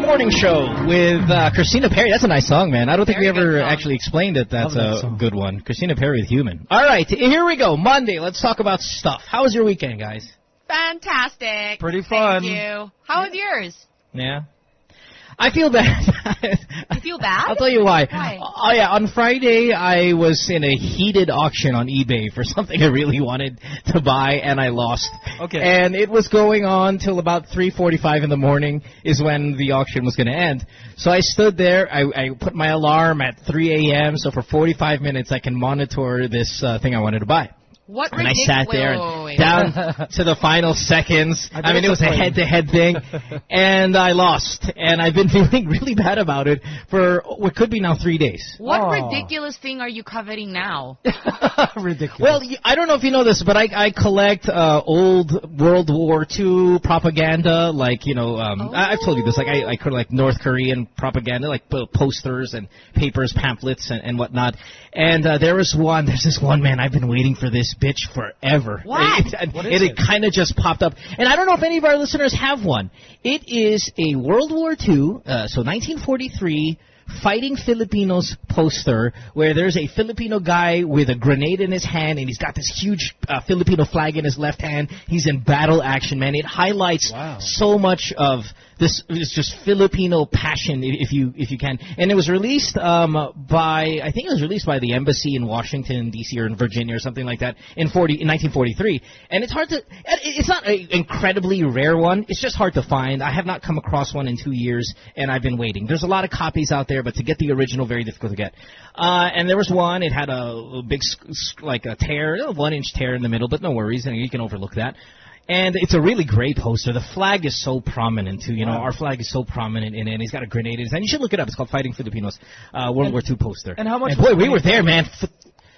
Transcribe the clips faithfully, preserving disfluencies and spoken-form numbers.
Morning Show with uh, Christina Perri. That's a nice song, man. I don't think Very we ever good song. actually explained it. That's Love that a song. good one. Christina Perri with Human. All right, here we go. Monday. Let's talk about stuff. How was your weekend, guys? Fantastic. Pretty fun. Thank you. How was yours? Yeah. I feel bad. You feel bad? I'll tell you why. Why? Oh, yeah. On Friday, I was in a heated auction on eBay for something I really wanted to buy, and I lost. Okay. And it was going on till about three forty-five in the morning is when the auction was going to end. So I stood there. I, I put my alarm at three a.m., so for forty-five minutes I can monitor this uh, thing I wanted to buy. What And I ridiculous... sat there wait, and wait, wait. down to the final seconds. I I, mean, it was a disappointed. head-to-head thing, and I lost. And I've been feeling really bad about it for what could be now three days. What Oh. ridiculous thing are you coveting now? Ridiculous. Well, you- I don't know if you know this, but I, I collect uh, old World War Two propaganda, like, you know, um, I, I've told you this, like I, I collect North Korean propaganda, like po- posters and papers, pamphlets, and, and whatnot. And uh, there was one, there's this one, man, I've been waiting for this bitch forever. What? It, it, What it, is it it? kind of just popped up. And I don't know if any of our listeners have one. It is a World War Two, uh, so nineteen forty-three, Fighting Filipinos poster where there's a Filipino guy with a grenade in his hand and he's got this huge uh, Filipino flag in his left hand. He's in battle action, man. It highlights Wow. so much of this. It's just Filipino passion, i- if you if you can. And it was released um, by, I think it was released by the embassy in Washington D C or in Virginia or something like that in forty in nineteen forty-three. And it's hard to. it- It's not an incredibly rare one. It's just hard to find. I have not come across one in two years, and I've been waiting. There's a lot of copies out there, but to get the original, very difficult to get. Uh, and there was one. It had a, a big, sc- sc- like a tear, a one-inch tear in the middle, but no worries. And you can overlook that. And it's a really great poster. The flag is so prominent, too. You know, Wow. our flag is so prominent in it. And he's got a grenade in his hand. You should look it up. It's called Fighting Filipinos, uh, World War Two poster. and how much And was boy, the we money were there, for? man. F-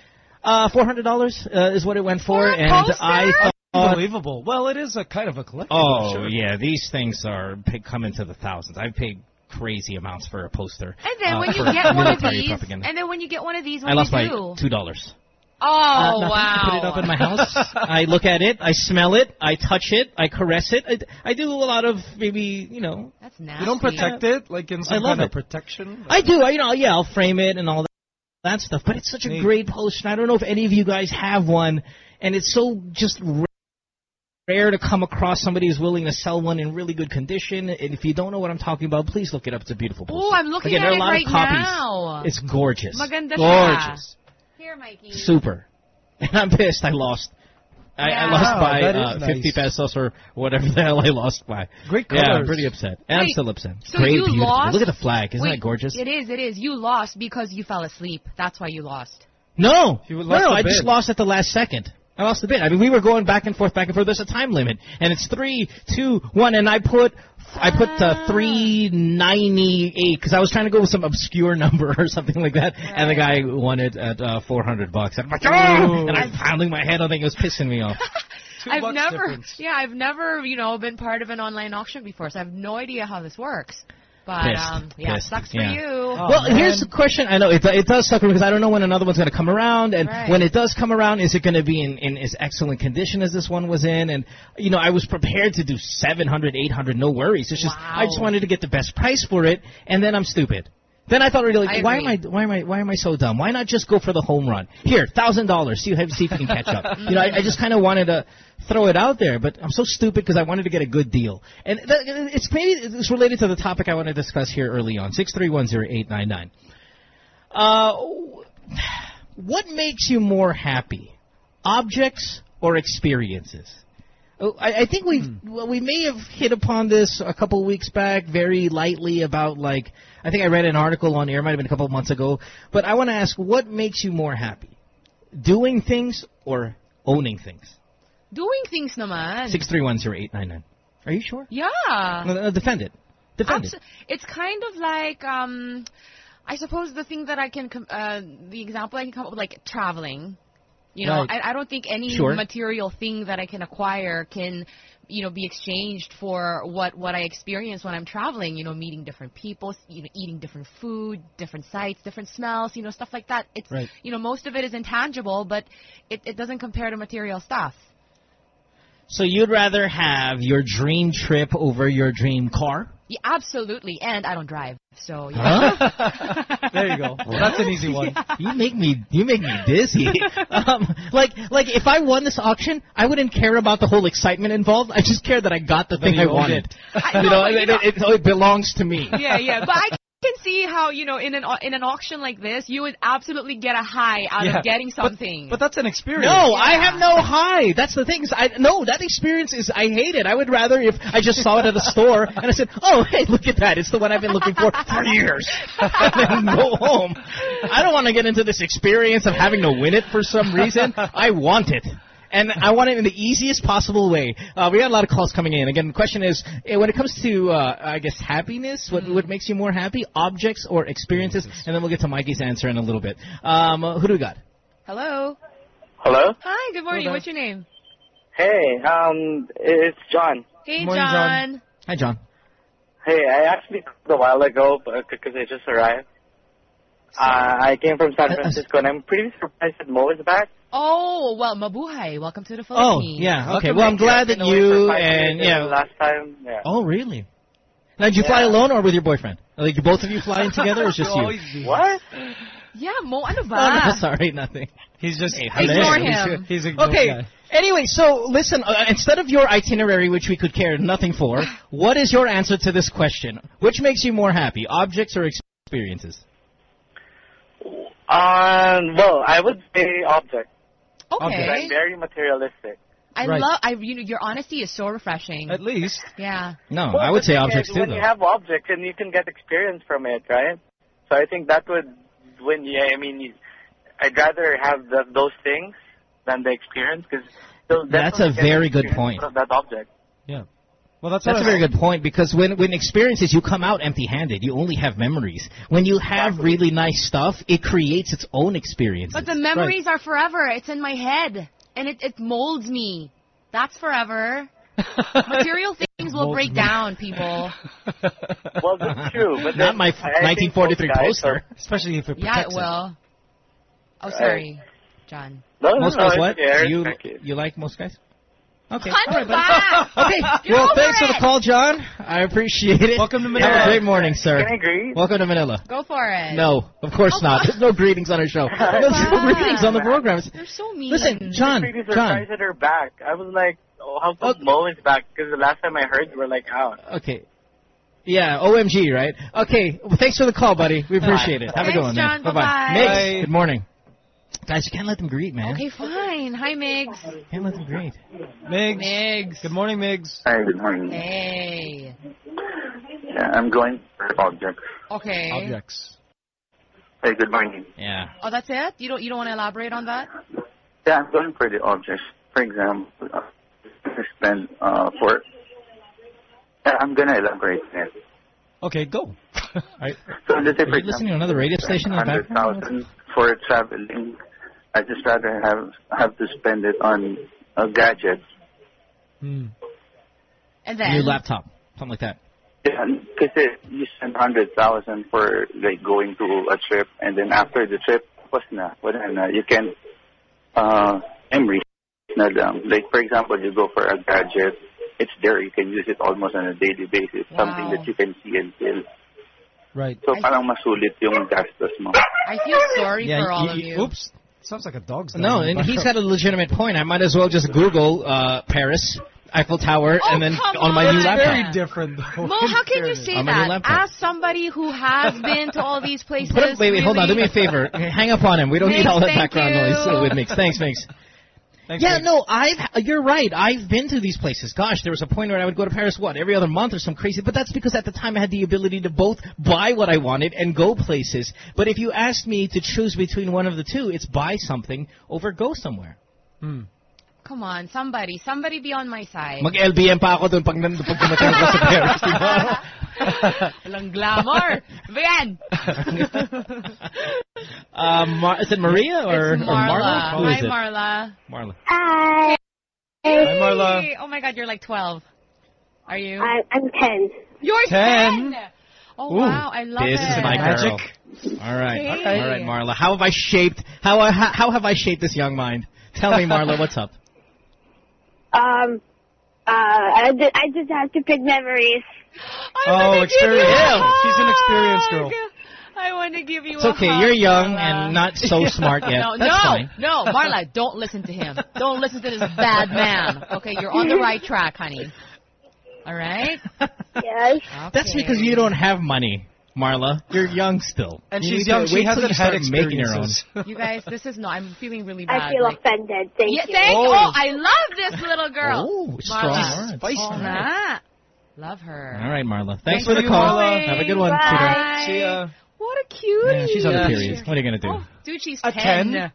uh, four hundred dollars uh, is what it went for. For a and poster? I thought... Unbelievable. Well, it is a kind of a collectible. Oh, sure. yeah. These things are pay, come into the thousands. I've paid crazy amounts for a poster. And then uh, when you for get one of military these, propaganda. and then when you get one of these, what I do lost you my do? two dollars. Oh, Uh, nothing. wow. I put it up in my house. I look at it. I smell it. I touch it. I caress it. I, I do a lot of maybe, you know. That's nasty. You don't protect it, like in some I love kind of it. protection? I do. I, you know, yeah, I'll frame it and all that, that stuff. But it's such a Neat. great poster. I don't know if any of you guys have one, and it's so just rare to come across somebody who's willing to sell one in really good condition. And if you don't know what I'm talking about, please look it up. It's a beautiful poster. Oh, I'm looking Again, at there are a it lot right of copies. now. It's gorgeous. Maganda siya. Gorgeous. Here, Mikey. Super. And I'm pissed. I lost. I, I Yeah. lost Wow, by that uh, is fifty nice. pesos or whatever the hell I lost by. Great Yeah, I'm colors. pretty upset. And I'm Wait, still upset. so Great, you beautiful. lost? Look at the flag. Isn't Wait, that gorgeous? It is, it is. You lost because you fell asleep. That's why you lost. No. You No, lost no, a I just bid. lost at the last second. I lost the bid. I mean, we were going back and forth, back and forth. There's a time limit, and it's three, two, one, and I put, I put uh, three ninety-eight because I was trying to go with some obscure number or something like that, and the guy won it at uh, four hundred bucks. I'm like, oh! And I'm pounding my head on it. It was pissing me off. Two I've bucks never, difference. yeah, I've never, you know, been part of an online auction before, so I have no idea how this works. But Pissed. um, yeah, Pissed. sucks for Yeah. you. Oh, Well, man. here's the question. I know it, it does suck because I don't know when another one's going to come around, and Right. when it does come around, is it going to be in, in as excellent condition as this one was in? And you know, I was prepared to do seven hundred, eight hundred, no worries. It's just Wow. I just wanted to get the best price for it, and then I'm stupid. Then I thought, really, like, I why am I, agree. why am I, why am I so dumb? Why not just go for the home run? Here, thousand dollars. See, see if you can catch up. You know, I, I just kind of wanted to throw it out there, but I'm so stupid because I wanted to get a good deal. And that, it's maybe it's related to the topic I want to discuss here early on. Six three one zero eight nine nine. Uh, what makes you more happy, objects or experiences? Oh, I, I think we Hmm. well, we may have hit upon this a couple weeks back, very lightly about like I think I read an article on air, might have been a couple of months ago. But I want to ask, what makes you more happy, doing things or owning things? Doing things naman. Six three one zero eight nine nine. Are you sure? Yeah. No, no, defend it. Defend Abs- it. It's kind of like, um, I suppose the thing that I can, com- uh, the example I can come up with, like traveling. You know, Right. I, I don't think any Sure. material thing that I can acquire can, you know, be exchanged for what, what I experience when I'm traveling. You know, meeting different people, you know, eating different food, different sights, different smells, you know, stuff like that. It's, Right. you know, most of it is intangible, but it, it doesn't compare to material stuff. So you'd rather have your dream trip over your dream car? Yeah, absolutely. And I don't drive, so yeah. Huh? There you go. Well, that's an easy one. Yeah. You make me, you make me dizzy. um, like, like if I won this auction, I wouldn't care about the whole excitement involved. I just care that I got the thing you I owned wanted. it. I- you no, know, but, you it, know- it, it, it belongs to me. Yeah, yeah. But I can see how, you know, in an au- in an auction like this, you would absolutely get a high out Yeah. of getting But- something. But, that's an experience. No, I Yeah. have no high. That's the thing. Is I no, that experience is I hate it. I would rather if I just saw it at a store and I said, "Oh, hey, look at that! It's the one I've been looking for for years." And then go home. I don't want to get into this experience of having to win it for some reason. I want it. And I want it in the easiest possible way. Uh, we got a lot of calls coming in. Again, the question is, eh, when it comes to, uh, I guess, happiness, what, what makes you more happy? Objects or experiences? And then we'll get to Mikey's answer in a little bit. Um, uh, who do we got? Hello. Hello? Hi. Good morning. Hello. What's your name? Hey, um, it's John. Hey, Morning, John. John. Hi, John. Hey, I actually called a while ago because I just arrived. Uh, I came from San Uh, uh, Francisco, and I'm pretty surprised that Mo is back. Oh, well, mabuhay. Welcome to the Oh, Philippines. yeah. Okay. Welcome Well, I'm back. glad I've that been away for you five and days, yeah. Last time, yeah. Oh, really? Now, did you fly Yeah. alone or with your boyfriend? Like, you both of you flying together, or it's just You'll you? always be- What? Yeah, Mo, ano Oh, ba? no, sorry, nothing. He's just Hey, Ignore hilarious. him. He's a good Okay. guy. Anyway, so listen. Uh, instead of your itinerary, which we could care nothing for, what is your answer to this question? Which makes you more happy, objects or experiences? Um, well, I would say object. Okay. I'm very materialistic. I Right. love, I, you know, your honesty is so refreshing. At least. Yeah. No, Well, I would the say thing objects is, too, when though. you have objects, and you can get experience from it, right? So I think that would, when yeah, I mean, you, I'd rather have the, those things than the experience because That's a very good point. Of that object. Yeah. Well, that's That's what a very good point because when when experiences, you come out empty-handed. You only have memories. When you have Exactly. really nice stuff, it creates its own experiences. But the memories are forever. It's in my head. And it, it molds me. That's forever. Material things will Molds break me. down, people. Well, that's true. But Not then my I- I think nineteen forty-three most guys poster. are- Especially if it Yeah, protects it will. Oh, Right. sorry, John. No, no, Most no, guys, it's what? okay. I You respect it. you like most guys? Okay. Ano All right, ba? buddy. Okay. Get Well, over thanks for the it. call, John. I appreciate it. Welcome to Have Manila. a great morning, sir. Can I agree? Welcome to Manila. Go for it. No, of course Oh, not. There's no greetings on our show. There's no wow. greetings on the program. You're so mean. Listen, John, Pretty John. surprised that her back. I was like, oh, how come Oh. Mo is back? Because the last time I heard, you were like out. Okay. Yeah, O M G, right? Okay. Well, thanks for the call, buddy. We appreciate it. Have a good Thanks, one, John. man. Bye-bye. Migs, Bye. good morning. Guys, you can't let them greet, man. Okay, fine. Hi, Migs. Can't let them greet. Migs. Migs. Good morning, Migs. Hi, good morning. Hey. Yeah, I'm going for objects. Okay. Objects. Hey, good morning. Yeah. Oh, that's it? You don't you don't want to elaborate on that? Yeah, I'm going for the objects. For example, uh, I spend uh, for. Yeah, I'm gonna elaborate on it. Okay, go. Right. So let's say, Are for you listening to example, another radio station in the hundred background? thousand for traveling. I just rather have have to spend it on a gadget. Hmm. And then Your laptop. Something like that. Yeah, because you spend hundred thousand for like going to a trip, and then after the trip, what's na? What na? You can uh, memory na lang. Like for example, you go for a gadget, it's there. You can use it almost on a daily basis. Wow. Something that you can see and feel. Right. So I- parang masulit yung gastos mo. I feel sorry Yeah, for all you- of you- you. Oops. Sounds like a dog's No, dying. and he's got a legitimate point. I might as well just Google uh, Paris, Eiffel Tower, Oh, and then come on my on. new That's laptop. very different, though. Mo, how can you say On my new that? laptop. As somebody who has been to all these places. Put him, wait, wait, hold on. Do me a really- favor. Hang up on him. We don't need Migs, all that thank background you. noise uh, with Mix. Thanks, Mix. Thanks, Yeah, Migs. no, I've. You're right. I've been to these places. Gosh, there was a point where I would go to Paris, what, every other month or some crazy. But that's because at the time I had the ability to both buy what I wanted and go places. But if you asked me to choose between one of the two, it's buy something over go somewhere. Hmm. Come on, somebody. Somebody be on my side. Mag-L B M pa ako dun pag, nand- pag dumating ako sa Paris. di ba? Walang glamour. Ba yan? uh, Mar- is it Maria or, It's or Marla? Marla. Who is Hi, it? Marla. Marla. Hi, Hi, Marla. Hey. Oh my God, you're like twelve. Are you? I, I'm ten. You're ten. ten. Oh Ooh, wow, I love This it. is my girl. Magic. All right, Hey. all right, Marla. How have I shaped? How how, how have I shaped this young mind? Tell me, Marla, what's up? Um, Uh, I, ju- I just have to pick memories. I Oh, wanna give you a experience. hug. She's an experienced girl. I want to give you It's a okay. hug, You're young Marla. and not so smart yet. No, That's no, fine. no, Marla, don't listen to him. Don't listen to this bad man. Okay, you're on the right track, honey. All right? Yes. That's Okay. because you don't have money, Marla. You're young still. And You she's need to young. She wait till hasn't you had start making your own. experiences. You guys, this is no. I'm feeling really bad. I feel like, offended. Thank yeah, you. thank Oh. you. Oh, I love this little girl. Oh, strong Marla. words. Spicy. Oh, nah. Love her. All right, Marla. Thanks Thanks for the for call. calling. Have a good one, Bye. sweetheart. See ya. What a cutie. Yeah, she's on the Yeah. period. What are you going to do? Oh, dude, she's A ten. ten?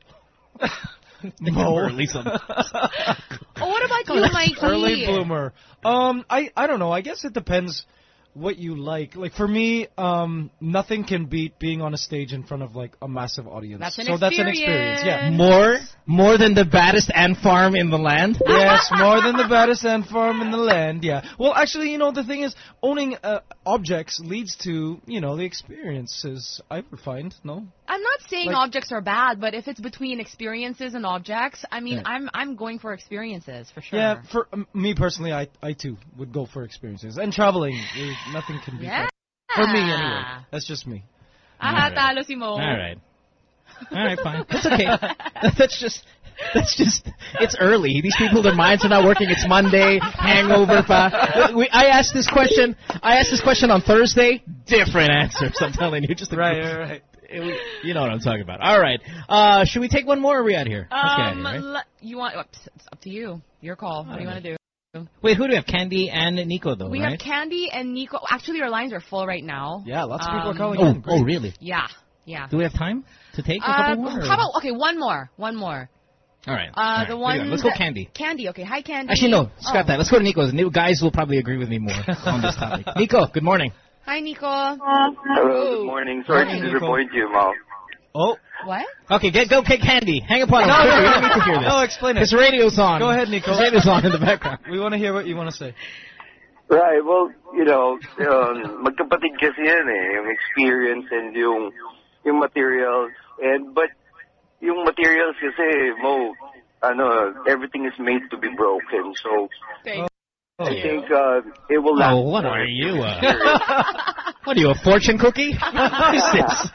Mo. Or at least some- Oh, what about you, Mikey? Early bloomer. Um, I, I don't know. I guess it depends what you like. Like for me, um, nothing can beat being on a stage in front of like a massive audience. That's an so that's an experience. Yeah. More, more than the baddest ant farm in the land. Yes, more than the baddest ant farm in the land. Yeah. Well, actually, you know, the thing is, owning uh, objects leads to, you know, the experiences. I would find no. I'm not saying Like- objects are bad, but if it's between experiences and objects, I mean, Yeah. I'm I'm going for experiences for sure. Yeah. For um, me personally, I I too would go for experiences and traveling. eh, Nothing can beat Yeah. that. For me, anyway. That's just me. Aha, talo si Mo. All right. All right, fine. That's okay. That's just, that's just, it's early. These people, their minds are not working. It's Monday, hangover. Pa. We, I asked this question, I asked this question on Thursday, different answers, I'm telling you. Just Right, right, right. It, you know what I'm talking about. All right. Uh, should we take one more or are we out here? Let's get out of Um, here, right? le- you want? It's up to you. Your call. What do you want to do? Wait, who do we have? Candy and Nico, though, We right? have Candy and Nico. Actually, our lines are full right now. Yeah, lots of people are Um, calling Oh, in. Great. oh, really? Yeah, yeah. Do we have time to take a Uh, couple more? or- how about okay? One more. One more. All right. Uh, All right. the What do you one. got? Let's go that- Candy. Candy. Okay. Hi, Candy. Actually, no. Scrap Oh. that. Let's go to Nico's. New guys will probably agree with me more on this topic. Nico, good morning. Hi, Nico. Hello, good morning. Sorry Morning, to Nico. disappoint you, Mal. Oh, What? Okay, get go get Candy. Hang up on him. No, Quickly, no, we don't need to hear this. no, explain it. His radio's on. Go ahead, Nico. His radio's on in the background. we want to hear what you want to say. Right, well, you know, um, magkapatid kasi yan eh, yung experience and yung, yung materials. And, but, yung materials kasi, Mo, ano, everything is made to be broken. So, Thank I think uh, it will last. Oh, what more. are you? Uh, what are you, a fortune cookie? What is this?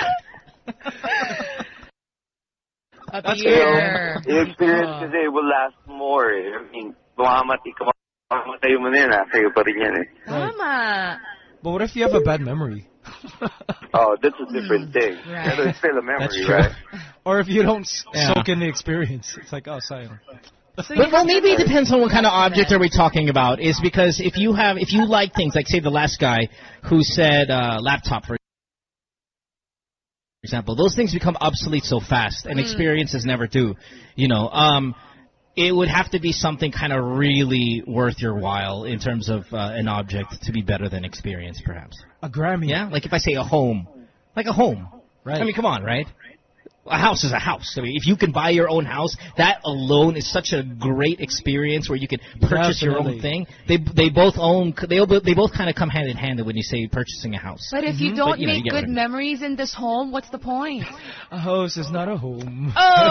Up That's here. The experience kasi will last more eh. I mean, bumamatay ka, mamamatay mo na yan, ah, sa'yo pa rin yan eh. Tama. But what if you have a bad memory? Oh, that's a different thing. Right. But it's still a memory, That's true. right? Or if you don't s Yeah. soak in the experience, it's like, oh, sayang. But, well, maybe it depends on what kind of object are we talking about. Is because if you have, if you like things, like say the last guy who said uh, laptop, for example, those things become obsolete so fast, and experiences never do. You know, um, it would have to be something kind of really worth your while in terms of uh, an object to be better than experience, perhaps. A Grammy. Yeah, like if I say a home, like a home. Right. I mean, come on, right? A house is a house. I mean, if you can buy your own house, that alone is such a great experience where you can purchase your own Definitely. thing. They they both own. They both- they both kind of come hand in hand when you say purchasing a house. But if you don't But, you know, you make get what I good mean. memories in this home, what's the point? A house is not a home.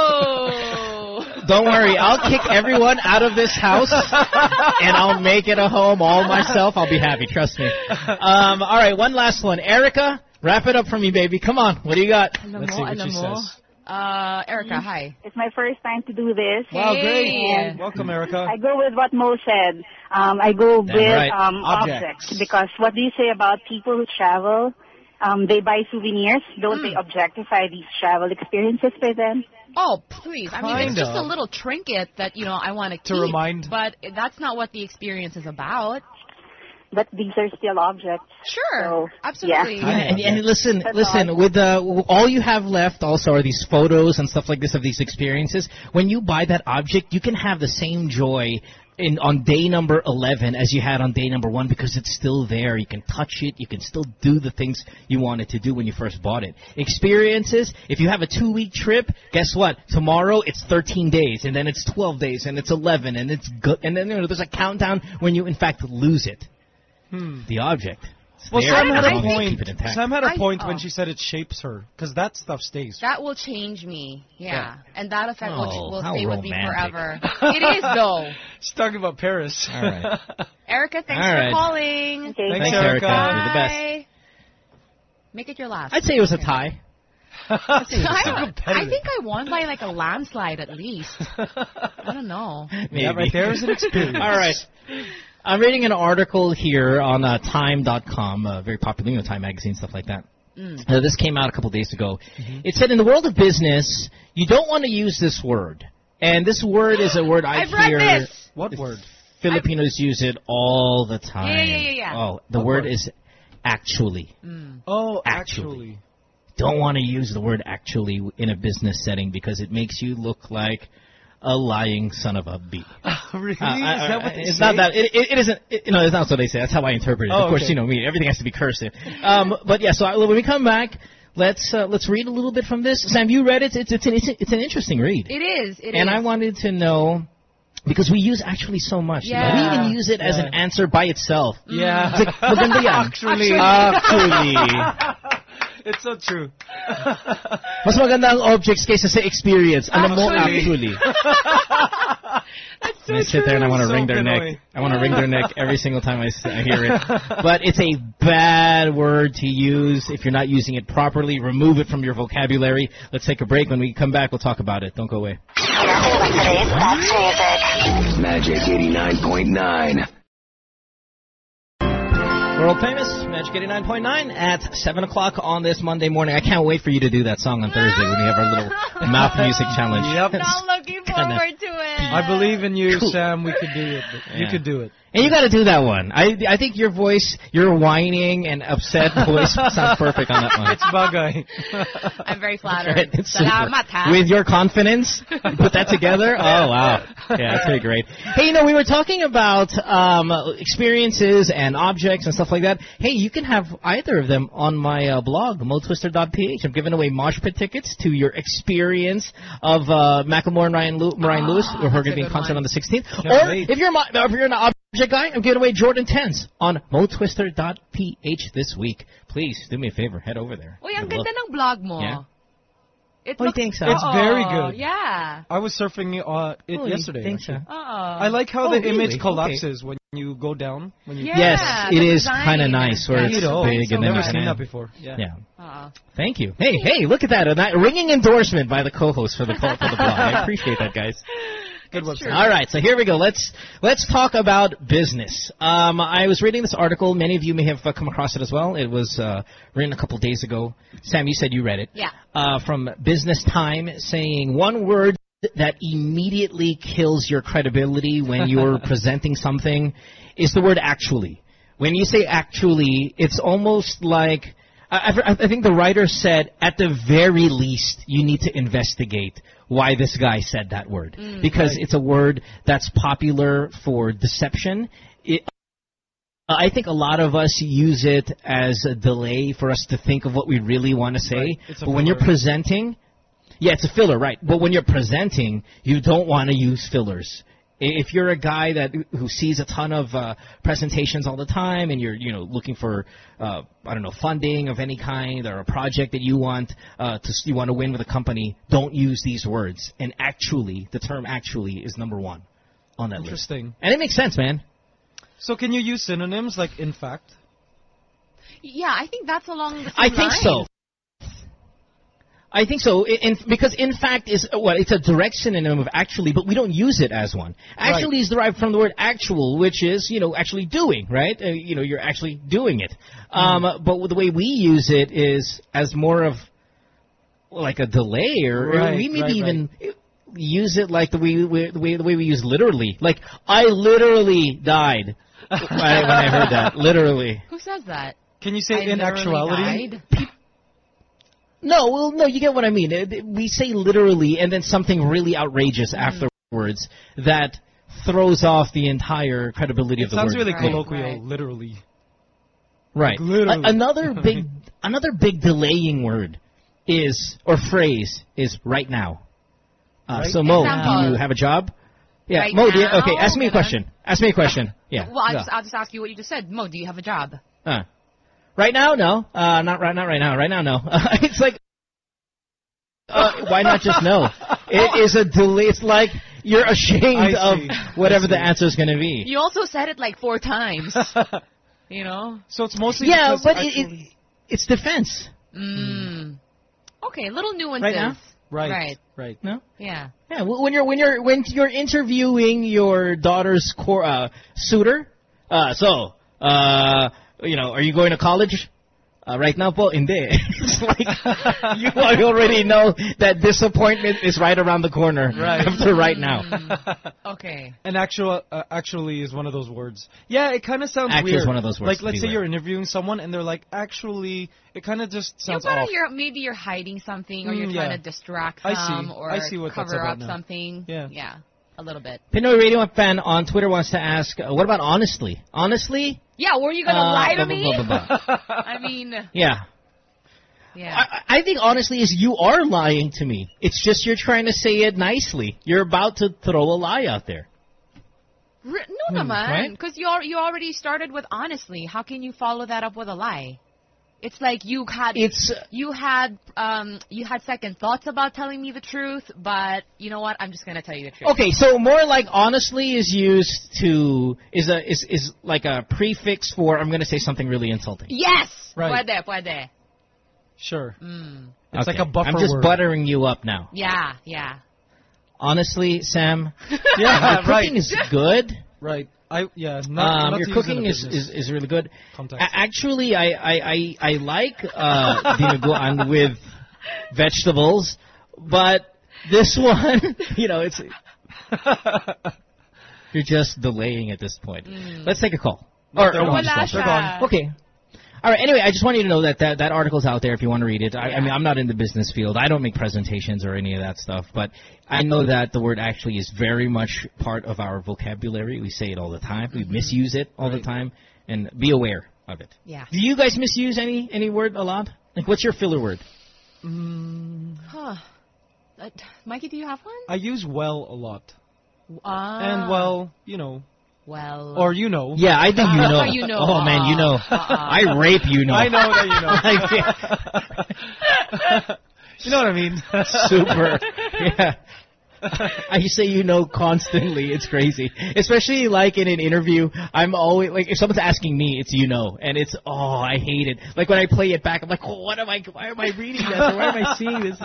Oh. Don't worry, I'll kick everyone out of this house, and I'll make it a home all myself. I'll be happy, trust me. Um, all right, one last one. Erica, wrap it up for me, baby. Come on, what do you got? Alam Let's mo, see what alam she mo. says. Uh, Erica, hi. It's my first time to do this. Wow, Hey. great. Welcome, Erica. I go with what Mo said. Um, I go Damn with right. um, Objects. objects. Because what do you say about people who travel? Um, they buy souvenirs. Don't Hmm. they objectify these travel experiences for them? Oh, please. I mean, it's Kind just a of. little trinket that, you know, I want to To keep. remind. But that's not what the experience is about. But these are still objects. Sure. So, Absolutely. yeah. And, and, and listen, That's listen. odd. With the all you have left, also are these photos and stuff like this of these experiences. When you buy that object, you can have the same joy in on day number eleven as you had on day number one because it's still there. You can touch it. You can still do the things you wanted to do when you first bought it. Experiences. If you have a two-week trip, guess what? Tomorrow it's thirteen days, and then it's twelve days, and it's eleven, and it's good. And then you know, there's a countdown when you in fact lose it. Hmm. The object. Well, there. Sam As had a long as you point. keep it intact. Sam had a I- point oh. when she said it shapes her, because that stuff stays. That will change me. Yeah. And that effect Oh, will, will how stay with me romantic. forever. It is, though. She's talking about Paris. All right. Erica, thanks All for right. calling. Okay. Thanks, Thanks, Erica. Erica. You're the best. Bye. Make it your last. I'd say it was a tie. I, I competitive. think I won by like a landslide at least. I don't know. Maybe. Yeah, right there is an experience. All right. I'm reading an article here on uh, time dot com, uh, very popular, you know, Time magazine, stuff like that. Mm. Uh, this came out a couple days ago. It said, in the world of business, you don't want to use this word. And this word is a word I I've read hear this. What word? Filipinos use it all the time. Yeah, yeah, yeah, yeah. Oh, the What word word? is actually. Mm. Oh, Actually. actually. Don't want to use the word actually in a business setting because it makes you look like a lying son of a bee. Really? Uh, I- is that what I- they it's say? not that. It, it, it isn't. It, you know, it's not what they say. That's how I interpret it. Oh, of course, okay. you know me. Everything has to be cursive. Um, but yeah. So I, when we come back, let's uh, let's read a little bit from this. Sam, you read it. It's it's an, it's, it's an interesting read. It is. It and is. I wanted to know because we use actually so much. you know, Yeah. we even use it as Yeah. an answer by itself. Yeah. It's like, maganda yan. Actually. Actually. It's so true. Mas maganda ang objects kaysa sa experience. Alam mo, Actually. actually. That's And I sit there and I want to So wring their Pinoy. neck. I want to wring their neck every single time I, s- I hear it. But it's a bad word to use. If you're not using it properly, remove it from your vocabulary. Let's take a break. When we come back, we'll talk about it. Don't go away. Nothing but today's best music. Magic eighty-nine point nine. World famous, Magic eighty-nine point nine at seven o'clock on this Monday morning. I can't wait for you to do that song on Thursday when we have our little mouth music challenge. Yep. I'm looking forward to it. I believe in you, Cool. Sam. We could do it. You Yeah. could do it. And you got to do that one. I I think your voice, your whining and upset voice sounds perfect on that one. It's bagay. I'm very flattered. Right, it's super. Salamat, ha? With your confidence, you put that together. Oh wow, yeah, that's pretty great. Hey, you know, we were talking about um, experiences and objects and stuff like that. Hey, you can have either of them on my uh, blog, mo twister dot p h. I'm giving away mosh pit tickets to your experience of uh, Macklemore and Ryan Lew- Ryan Lewis, who are that's going to a be in good concert one. on the sixteenth. Can't Or wait. if you're mo- if you're an object guy, I'm giving away Jordan tens on mo twister dot p h this week. Please do me a favor, head over there. Uy, ang Good luck. ganda ng blog mo. Yeah. It Oh, you looks, think so? It's Oo, very good. Yeah. I was surfing uh, it Oh, you yesterday. think so? actually. Uh-oh. I like how Oh, the really? image Okay. collapses when you go down. When you Yeah, Yes, the it is design. kind of nice where Yeah, it's you know, big and then never you seen can- that before. Yeah. Yeah. Uh-oh. Thank you. Hey, hey, look at that. A ni- ringing endorsement by the co-host for the for the blog. I appreciate that, guys. Good one. Sam. All right, so here we go. Let's let's talk about business. Um, I was reading this article. Many of you may have uh, come across it as well. It was uh, written a couple days ago. Sam, you said you read it. Yeah. Uh, from Business Time, saying one word that immediately kills your credibility when you're presenting something is the word actually. When you say actually, it's almost like I, I, I think the writer said, at the very least, you need to investigate why this guy said that word. Because it's a word that's popular for deception. It, I think a lot of us use it as a delay for us to think of what we really want to say. Right. It's a But when you're filler. presenting, yeah, it's a filler, right. But when you're presenting, you don't want to use fillers. If you're a guy that who sees a ton of uh, presentations all the time, and you're you know looking for uh, I don't know funding of any kind or a project that you want uh, to you want to win with a company, don't use these words. And actually, the term actually is number one on that list. Interesting. And it makes sense, man. So can you use synonyms like in fact? Yeah, I think that's along the same I think lines. so. I think so, in, because in fact is what it's a direct synonym of actually, but we don't use it as one. Actually Right. is derived from the word actual, which is you know actually doing, right? Uh, you know, you're actually doing it. Um, but the way we use it is as more of like a delay, or, or Right, we maybe right, even use it like the way we, the way the way we use literally. Like I literally died when I when I heard that. Literally. Who says that? Can you say I in literally actuality? died? No, well, no, you get what I mean. Uh, We say literally, and then something really outrageous afterwards that throws off the entire credibility It of the sounds word. really Right, colloquial, right. literally. right. literally. A- another big, another big delaying word is or phrase is right now. Uh, Right so Mo, Example. do you have a job? Yeah, Right Mo. Do you, now? okay, ask me a Ganun. question. Ask me a question. Yeah. Well, I'll go. just, I'll just ask you what you just said. Mo, do you have a job? Uh, Right now, no. Uh, not right. Not right now. Right now, no. Uh, it's like, uh, why not just no? It is a delay. It's like you're ashamed of whatever the answer is going to be. You also said it like four times. You know. So it's mostly yeah, because but it, actually... it, it's defense. Mm. Okay, little nuances. Right now? Right. Right. Right. No. Yeah. Yeah. When you're when you're when you're interviewing your daughter's cor- uh, suitor, uh, so uh, you know, are you going to college? Uh, right now, po, hindi. It's like you already know that disappointment is right around the corner. Right. After right now. Mm. Okay. And actual, uh, actually is one of those words. Yeah, it kind of sounds Actually weird. is one of those words Like, to let's be say weird. you're interviewing someone and they're like, actually, it kind of just You know, sounds but off. you're, maybe you're hiding something, or you're Mm, trying yeah. to distract I them, see. or I see what that's cover about up now. something. Yeah. Yeah. A little bit. Pinoy Radio fan on Twitter wants to ask, uh, what about honestly? Honestly? Yeah, were you gonna Uh, lie to blah, me? blah, blah, blah, blah. I mean, Yeah. yeah. I, I think honestly is you are lying to me. It's just you're trying to say it nicely. You're about to throw a lie out there. R- no naman, right? because you al- you already started with honestly. How can you follow that up with a lie? It's like you had It's you had um you had second thoughts about telling me the truth, but you know what? I'm just gonna tell you the truth. okay. So more like honestly is used to is a is is like a prefix for I'm going to say something really insulting. Yes. Right. Puede, puede. Sure. Mm. It's Okay. like a buffer I'm just word. buttering you up now. Yeah, yeah. Honestly, Sam, Yeah, your right. cooking is good. Right. I yeah. Not, Um, not your to use in cooking a is, business is, is really good. context. A- actually, I I, I, I like uh, dinuguan with vegetables, but this one, you know, it's you're just delaying at this point. Mm. Let's take a call. No, Or, they're or gone. we just Wala lost siya. her. Okay. All right. Anyway, I just want you to know that that, that article's out there if you want to read it. I, I mean, I'm not in the business field. I don't make presentations or any of that stuff. But I know that the word actually is very much part of our vocabulary. We say it all the time. We misuse it all the time. And be aware of it. Yeah. Do you guys misuse any any word a lot? Like, what's your filler word? Mm, Huh. Uh, Mikey, do you have one? I use well a lot. Ah. And well, you know, Well. or you know. Yeah, I think you know. Oh, you know. Oh, man, you know. Uh-uh. I rape you know. I know that you know. You know what I mean? Super. Yeah. I say you know constantly. It's crazy. Especially like in an interview, I'm always like if someone's asking me, it's you know, and it's oh I hate it. Like when I play it back, I'm like, oh, what am I? Why am I reading this? Or why am I seeing this?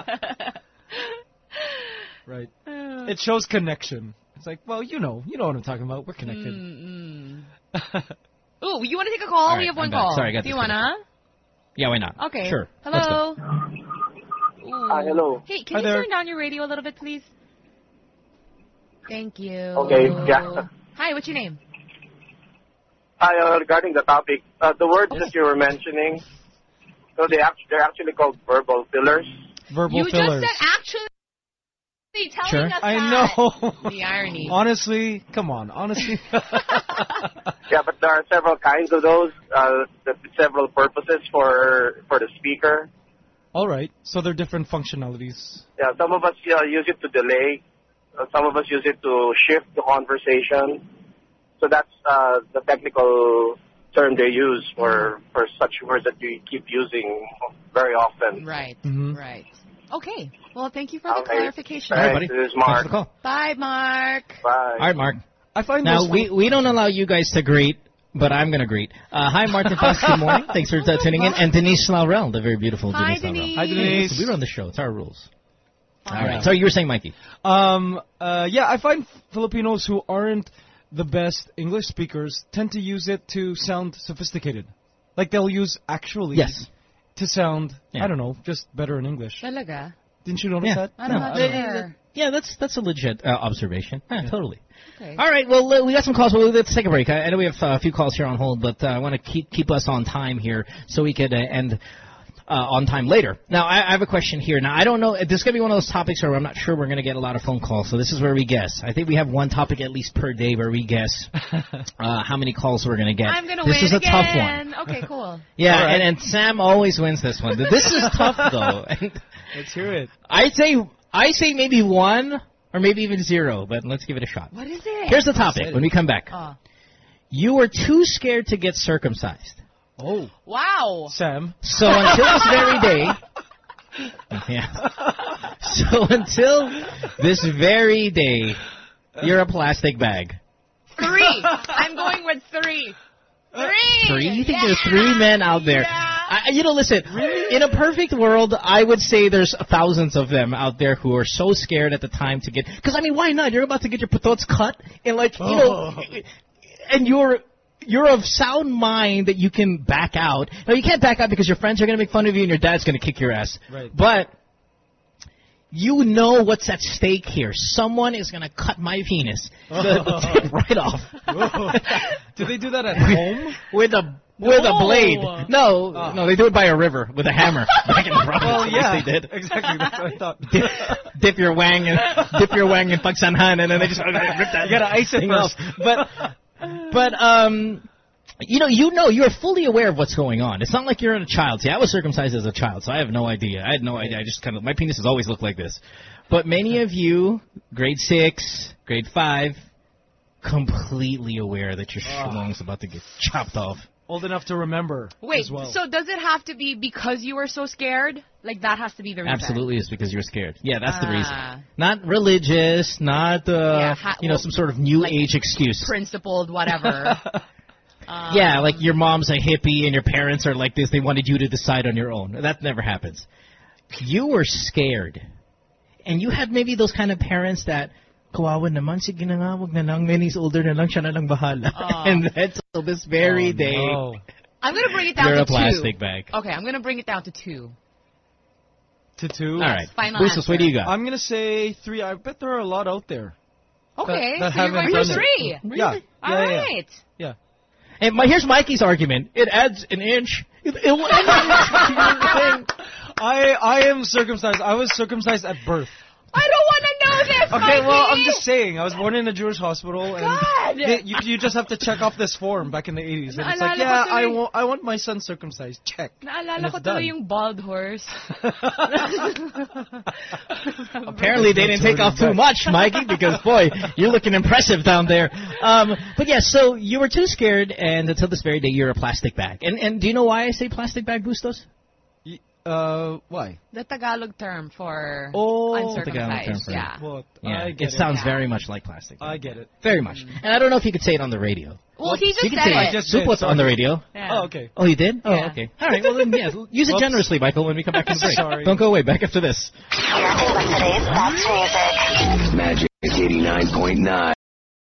Right. It shows connection. It's like, well, you know, you know what I'm talking about. We're connected. Mm-mm. Ooh, you want to take a call? All we right, have one I'm back. call. Sorry, I got Do you disconnected. wanna? Yeah, why not? Okay. Sure. Let's go. Hello. Ooh. Hi, hello. Hey, can Hi you there. turn down your radio a little bit, please? Thank you. Okay, yeah. Hi, what's your name? Hi, uh, regarding the topic, uh, the words that you were mentioning, so they act- they're actually called verbal fillers. Verbal you fillers. just said actually telling Sure. us I that. know. The irony. Honestly, come on. Honestly. Yeah, but there are several kinds of those, uh, the several purposes for for the speaker. All right. So they're different functionalities. Yeah, some of us uh, use it to delay. Uh, some of us use it to shift the conversation. So that's uh, the technical term they use for, for such words that we keep using very often. Right, Mhm. right. Okay. Well, thank you for the Okay. clarification. All right, Thanks, buddy. this is Thanks Mark. for the call. Bye, Mark. Bye. All right, Mark. I find Now, this we, one- we don't allow you guys to greet, but I'm going to greet. Uh, hi, Martin Fox. Good morning. Thanks for uh, tuning in. And Denise Laurel, the very beautiful Hi, Denise Laurel. Denise. Hi, Denise. We run the show. It's our rules. All All right. right. So you were saying, Mikey. Um, uh, yeah, I find Filipinos who aren't the best English speakers tend to use it to sound sophisticated. Like they'll use actually Yes. to sound, Yeah. I don't know, just better in English. Talaga? Didn't you notice Yeah. that? I'm No, not uh, sure. Yeah, that's that's a legit uh, observation. Yeah, totally. Okay. All right, well, uh, we got some calls. Well, let's take a break. I, I know we have uh, a few calls here on hold, but uh, I want to keep keep us on time here so we could uh, end uh, on time later. Now, I, I have a question here. Now, I don't know. This is going to be one of those topics where I'm not sure we're going to get a lot of phone calls, so this is where we guess. I think we have one topic at least per day where we guess uh, how many calls we're going to get. I'm going to this win is a again. tough one. Okay, cool. Yeah, All right. and, and Sam always wins this one. This is tough, though. And Let's hear it. I'd say I say maybe one or maybe even zero, but let's give it a shot. What is it? Here's the topic when we come back. Oh. You were too scared to get circumcised. Oh. Wow. Sam. So until this very day, yeah. So until this very day, you're a plastic bag. Three. I'm going with three. Three. Three? You think yeah. there's three men out there? Yeah. I, you know, listen, really? In a perfect world, I would say there's thousands of them out there who are so scared at the time to get... Because, I mean, why not? You're about to get your patots cut, and, like, you know... Oh. And you're... You're of sound mind that you can back out. Now, you can't back out because your friends are going to make fun of you and your dad's going to kick your ass. Right. But you know what's at stake here. Someone is going to cut my penis oh. the, the right off. Do they do that at home? With a with no. a blade. No, oh. no, they do it by a river with a hammer. Back in the province. Well, yeah, they did. Exactly. That's what I thought. Dip, dip your wang and dip your wang in pagsanhan, and then they just rip that. You gotta ice it first. But. But, um, you know, you know, you're fully aware of what's going on. It's not like you're a child. See, I was circumcised as a child, so I have no idea. I had no idea. I just kind of, my penis has always looked like this. But many of you, grade six, grade five, completely aware that your schlong's about to get chopped off. Old enough to remember. Wait, as well. So does it have to be because you were so scared? Like, that has to be the reason? Absolutely, it's because you're scared. Yeah, that's ah. the reason. Not religious, not, uh, yeah, ha- you know, well, some sort of new like age excuse. Principled, whatever. um, yeah, like your mom's a hippie and your parents are like this. They wanted you to decide on your own. That never happens. You were scared. And you had maybe those kind of parents that, kawawa naman, sige na nga, wag na lang, Minnie's older na lang, siya na lang bahala. Uh, and then till this very oh, day, no. I'm going to bring it down you're to a plastic two. bag. Okay, I'm going to bring it down to two. To two? All right. Final Bustos, answer. what do you got? I'm going to say three. I bet there are a lot out there. Okay, that, that so you're going done for three. Really? Yeah. All yeah, yeah, right. Yeah. And my, here's Mikey's argument. It adds an inch. It, it, it, I I am circumcised. I was circumcised at birth. I don't want to know this, Okay, Mikey. well, I'm just saying. I was born in a Jewish hospital, and God. they, you, you just have to check off this form back in the eighties. And it's like, yeah, I want, I want my son circumcised. Check. Naalala ko tuloy yung bald horse. Apparently they didn't take off too much, Mikey, because, boy, you're looking impressive down there. Um, but, yeah, so you were too scared, and until this very day, you're a plastic bag. And and do you know why I say plastic bag, Bustos? Uh, why? The Tagalog term for oh, uncircumcised. Tagalog term for yeah. Well, yeah, I get it it. sounds Yeah. very much like plastic bag. I get it. Very much. Mm. And I don't know if you could say it on the radio. Well, he just you can said say it. I just Supot's did, on the radio. Yeah. Oh, okay. Oh, you did? Oh, Yeah. okay. All right, well, then, yeah, use it Whoops. generously, Michael, when we come back from the break. Sorry. Don't go away. Back after this. You're in with today's best music. Magic eighty-nine point nine.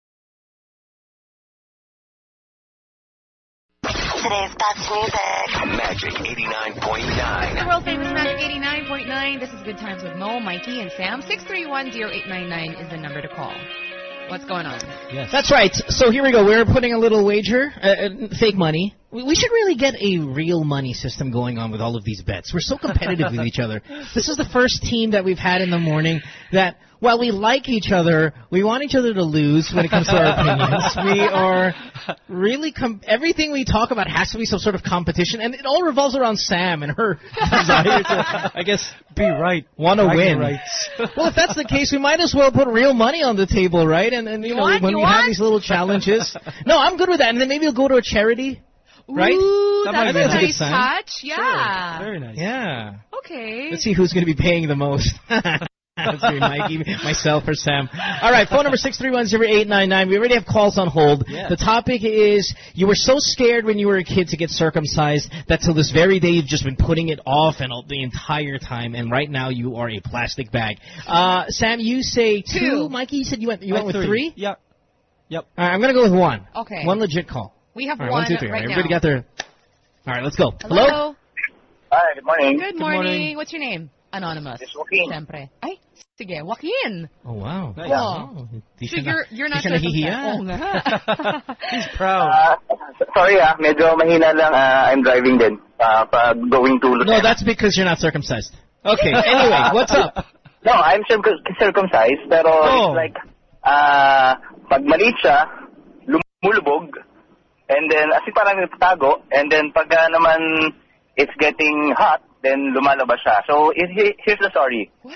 Today's best music. Magic eighty-nine point The nine. world famous Magic eighty-nine point nine. This is Good Times with Mo, Mikey, and Sam. six three one, zero eight nine nine is the number to call. What's going on? Yes. That's right. So here we go. We're putting a little wager, uh, uh, fake money. We we should really get a real money system going on with all of these bets. We're so competitive with each other. This is the first team that we've had in the morning that, while we like each other, we want each other to lose when it comes to our opinions. We are really, com- everything we talk about has to be some sort of competition, and it all revolves around Sam and her desire to, I guess, Be right. want to Bragging win. rights. Well, if that's the case, we might as well put real money on the table, right? And, and you, You know, want? when You we want? have these little challenges. No, I'm good with that. And then maybe we'll go to a charity, right? Ooh, That that's might be a a good nice sign. touch. Yeah. Sure. Very nice. Yeah. Okay. Let's see who's going to be paying the most. Let's see, Mikey, myself, or Sam. All right, phone number six three one, zero eight nine nine. We already have calls on hold. Yeah. The topic is you were so scared when you were a kid to get circumcised that till this very day you've just been putting it off and all, the entire time, and right now you are a plastic bag. Uh, Sam, you say two. Two. Mikey, you said you went, you Uh, went with three? Yeah. Yep. All right, I'm going to go with one. Okay. One legit call. We have All right, one, one, two, three. right All right, now. everybody got their... All right, let's go. Hello? Hi, good morning. Good morning. morning. What's your name? Anonymous. It's Joaquin. Siyempre. Ay, sige, Joaquin. Oh, wow. Nice. Oh. Di So siya na- you're, you're not di siya nahihiya. circumcised. Oo nga. He's proud. Uh, sorry ah, medyo mahina lang. Uh, I'm driving din. Uh, pag going to No, Lucena. that's because you're not circumcised. Okay, anyway, what's up? No, I'm circum- circumcised, pero Oh. it's like, uh, pag maliit siya, lumulubog, and then, as in parang tago, and then pag uh, naman it's getting hot, then lumalabas siya. So, it, he- here's the story. What?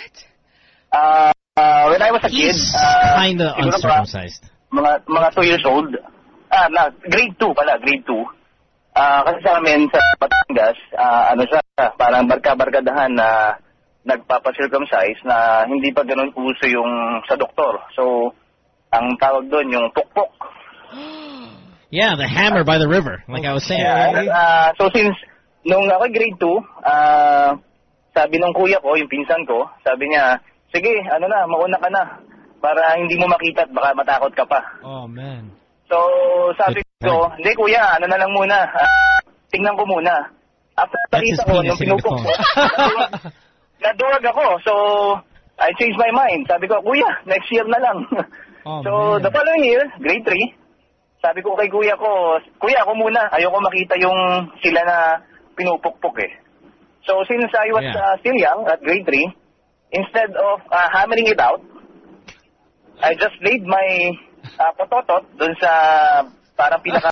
Uh, uh, when I was a kid, He's uh, kind of siguro mga- uncircumcised. Mga, mga two years old, ah, na, grade two pala, grade two. Ah, kasi sa amin sa Batangas, ah, ano siya, parang barka-barkadahan na nagpapa-circumcise na hindi pa ganun uso yung sa doktor. So, ang tawag doon yung pukpok. Yeah, the hammer by the river, like I was saying. Yeah, uh, so since nung ako grade two, uh, sabi nung kuya ko, yung pinsan ko, sabi niya, sige, ano na, mauna ka na para hindi mo makita at baka matakot ka pa. Oh, man. So, sabi ko, hindi kuya, ano na lang muna, uh, tingnan ko muna. After nakita ko, nung pinupok ko, nadurag ako. So, I changed my mind. Sabi ko, kuya, next year na lang. Oh, so, man. the following year, grade three, sabi ko kay kuya ko, kuya, ako muna, ayoko makita yung sila na pinupukpok eh. So, since I was Yeah. uh, still young, at grade three, instead of uh, hammering it out, I just laid my uh, pototot dun sa parang pinaka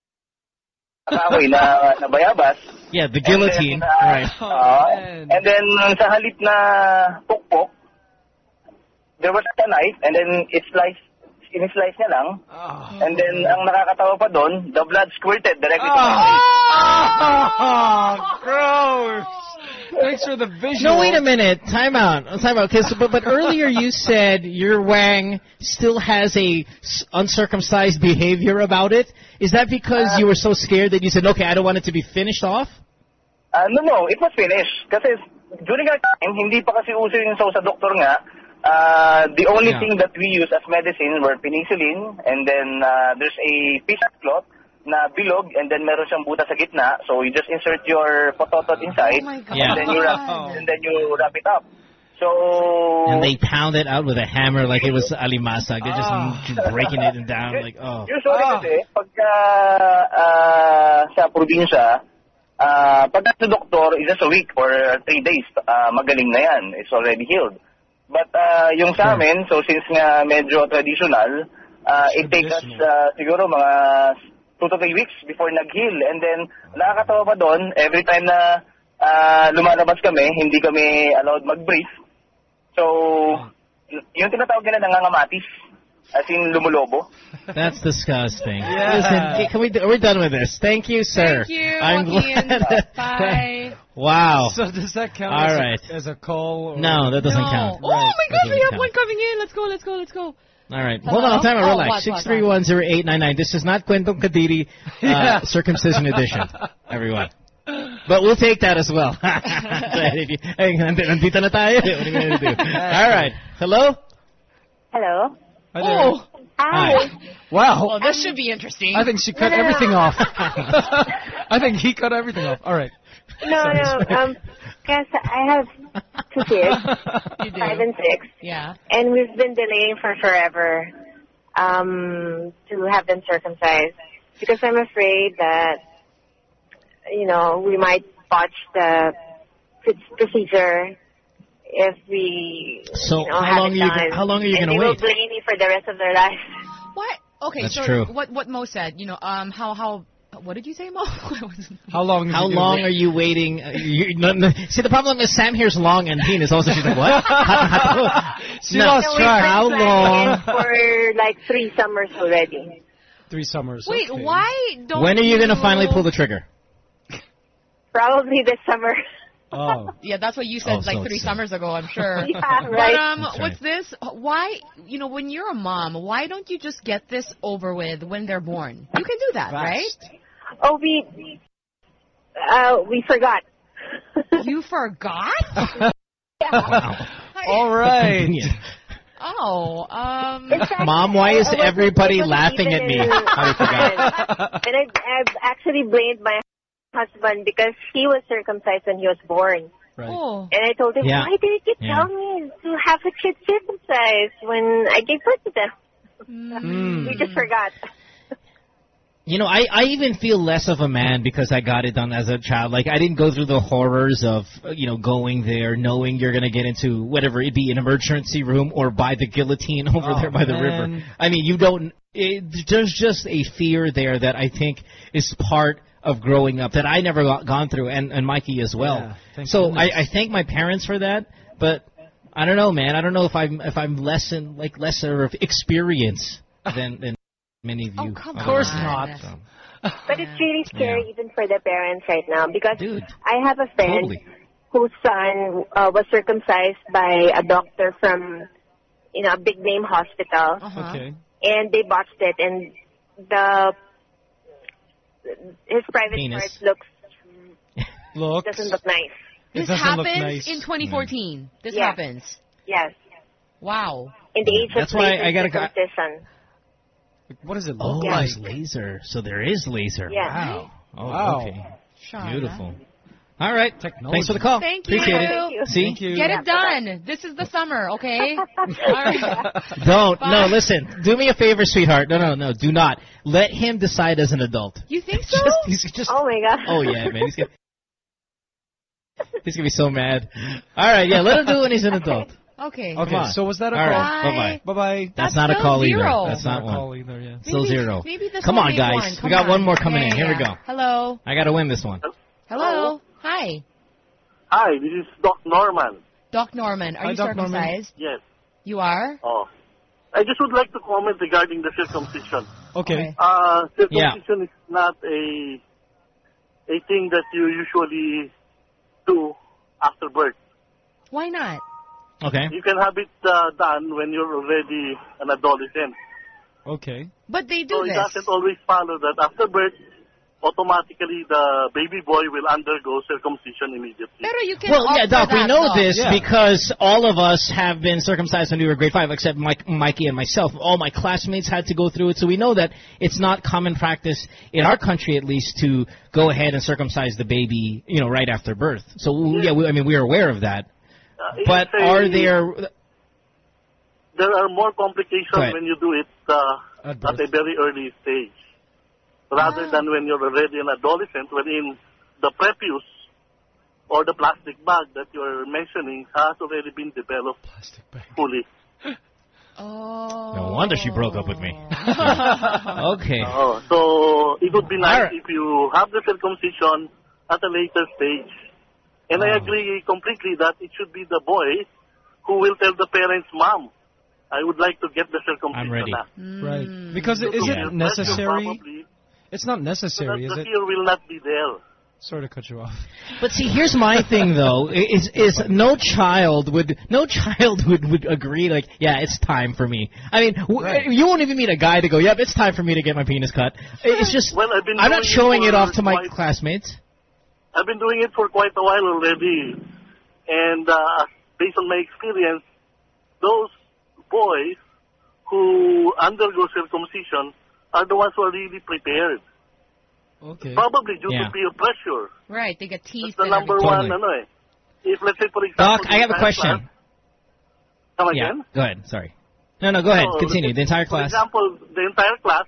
kahoy na, na bayabas. Yeah, the guillotine. And then, uh, Right. uh, and then sa halip na pukpok, there was a knife, and then it sliced, in-slice niya lang. Oh. And then ang nakakatawa pa doon, the blood squirted directly to my Oh, face. oh gross. Thanks for the visual. No, wait a minute. Time out. Time out. Cause, but, but earlier you said your Wang still has a s- uncircumcised behavior about it. Is that because Uh, you were so scared that you said, okay, I don't want it to be finished off? Uh, no, no, it was finished. Kasi during our time, hindi pa kasi uso yung sa, sa doktor nga. Uh, the only Yeah. thing that we use as medicine were penicillin, and then uh, there's a piece of cloth na bilog, and then meron siyang buta sa gitna. So you just insert your pototot inside, Oh my God. Yeah. and then you wrap, and then you wrap it up. So And they pound it out with a hammer like it was alimasag. They're just Ah. m- breaking it down like, oh. usually Ah. kasi, pagka uh, sa probinsya, uh, pagka sa doktor, is just a week or three days, uh, magaling na yan. It's already healed. But uh, yung sa amin, so since nga medyo traditional, uh, it takes us uh, siguro mga two to three weeks before nag-heal. And then, nakakatawa pa doon, every time na uh, lumalabas kami, hindi kami allowed mag-breathe. So, yung tinatawag nila nangangamatis, as in lumulobo. That's disgusting. Yeah. Listen, can we? We're done with this. Thank you, sir. Thank you, I'm Joaquin. glad. Bye. Wow. So does that count All as, right. a, as a call? Or No, that doesn't No. count. Oh my That gosh, we doesn't have count. one coming in. Let's go, let's go, let's go. All right. Hello? Hold on, time out. Oh, Relax. what, Six what, three one zero eight nine nine. This is not Kwentong Kadiri uh, Yeah. circumcision edition, everyone. But we'll take that as well. If you- hey, nand- nandito na tayo. What are you going to do? All right. Hello? Hello. Hi there. Oh, Hi. Wow. well, this should be interesting. I think she cut No, no, no. everything off. I think he cut everything off. All right. No, no. Um, guys, I have two kids, You do. five and six, Yeah. and we've been delaying for forever um, to have them circumcised because I'm afraid that you know we might botch the pr- procedure if we So you know, how have long it are you done. how long are you and going to they will wait? blame me for the rest of their life. What? Okay, That's so true. what what Mo said, you know, um, how how what did you say, Mo? How long? have How you been long wait- are you waiting? Uh, you, no, no. See, the problem is Sam here's long and penis. Also, she's like, what? She No. lost So we've track. been How planning long? it for like three summers already. Three summers. Wait, okay. why don't When are you going to you- finally pull the trigger? Probably this summer. Oh. Yeah, that's what you said Oh, like so three it's, uh, summers ago, I'm sure. Yeah, But right. um, That's what's this? Why, you know, when you're a mom, why don't you just get this over with when they're born? You can do that, right? Oh, we uh, we forgot. You forgot? Wow. All right. Yeah. Oh, um, In fact, Mom, why is I wasn't- everybody I wasn't laughing even at me? in- I forgot. And I, I've actually blamed my husband because he was circumcised when he was born. Right. oh, And I told him, Yeah. why did you Yeah. tell me to have a kid circumcised when I gave birth to them? Mm. We just forgot. You know, I, I even feel less of a man because I got it done as a child. Like, I didn't go through the horrors of, uh, you know, going there, knowing you're going to get into whatever it be, an emergency room or by the guillotine over Oh, there by the man. river. I mean, you don't, it, there's just a fear there that I think is part of growing up that I never got, gone through, and, and Mikey as well. Yeah, thank so goodness. I, I thank my parents for that, but I don't know, man. I don't know if I'm, if I'm less in, like, lesser of experience than, than many of you. Oh, come Of course on. not. So. But it's really scary even for the parents right now because Dude. I have a friend Totally. whose son uh, was circumcised by a doctor from, you know, a big name hospital, Uh-huh. Okay. and they botched it, and the his private Penis. part looks Look. doesn't look nice. It This doesn't look happens nice. in twenty fourteen. This Yeah. happens. Yes, Wow. in the age That's of why laser I gotta go- circumcision. What does it Oh, look Yeah. like? it's laser. So there is laser. Yeah. Wow. Oh, Wow. okay. Shauna. Beautiful. All right. Technology. Thanks for the call. Thank you. Appreciate Thank it. you. See? Thank you. Get Yeah, it done. This is the summer, okay? All right. Don't. Bye. No, listen. Do me a favor, sweetheart. No, no, no. Do not. Let him decide as an adult. You think so? Just, he's just. Oh my god. Oh yeah, man. He's gonna. He's gonna be so mad. All right, yeah. Let him do it when he's an adult. Okay. Okay, on. so was that a All call? right. Bye bye. Bye-bye. That's, That's not a still call zero. either. That's not a one. call either, yeah. Still Maybe- zero. Maybe this Come will on, be guys. one. We Come got on. one more coming Yeah, in. Here we yeah. go. Hello. I gotta win this one. Hello. Hi. Hi, this is Doc Norman. Doc Norman. Are Hi, you Doc Norman. circumcised? Yes. You are? Oh. I just would like to comment regarding the circumcision. Okay. Okay. Uh, circumcision is not a a thing that you usually do after birth. Why not? Okay. You can have it uh, done when you're already an adolescent. Okay. But they do So it this. doesn't always follow that after birth, automatically the baby boy will undergo circumcision immediately. Pero you can Well, opt yeah, for Doc, we that, know Doc. this Yeah. because all of us have been circumcised when we were grade five, except Mike, Mikey and myself. All my classmates had to go through it, so we know that it's not common practice in our country, at least, to go ahead and circumcise the baby, you know, right after birth. So, yeah, we, I mean, we're aware of that. Uh, But it's a- are there? There are more complications Go ahead. when you do it uh, At at, birth. a very early stage, rather Ah. than when you're already an adolescent, wherein the prepuce or the plastic bag that you're mentioning has already been developed Plastic bag. fully. Oh. No wonder she broke up with me. Okay. Oh, so it would be nice Alright. if you have the circumcision at a later stage. And I Oh. agree completely that it should be the boy who will tell the parents, Mom, I would like to get the circumcision. I'm ready. now." Right. Because it, is Yeah. it necessary? Probably, It's not so that necessary, is the it? fear will not be there. Sorry to cut you off. But see, here's my thing though: is is no child would no child would would agree like, yeah, it's time for me. I mean, w- Right. you won't even meet a guy to go, yep, it's time for me to get my penis cut. It's just Well, I've been I'm not doing it showing it for off to my quite- classmates. I've been doing it for quite a while already. And uh, based on my experience, those boys who undergo circumcision are the ones who are really prepared. Okay. Probably due Yeah. to peer pressure. Right, they get teased That's the and number everything. one. Totally. Ano eh. If, let's say, for example... Doc, the I have a entire question. class- Come Yeah, again? go ahead. Sorry. No, no, go ahead. So, Continue. The entire For class. example, the entire class,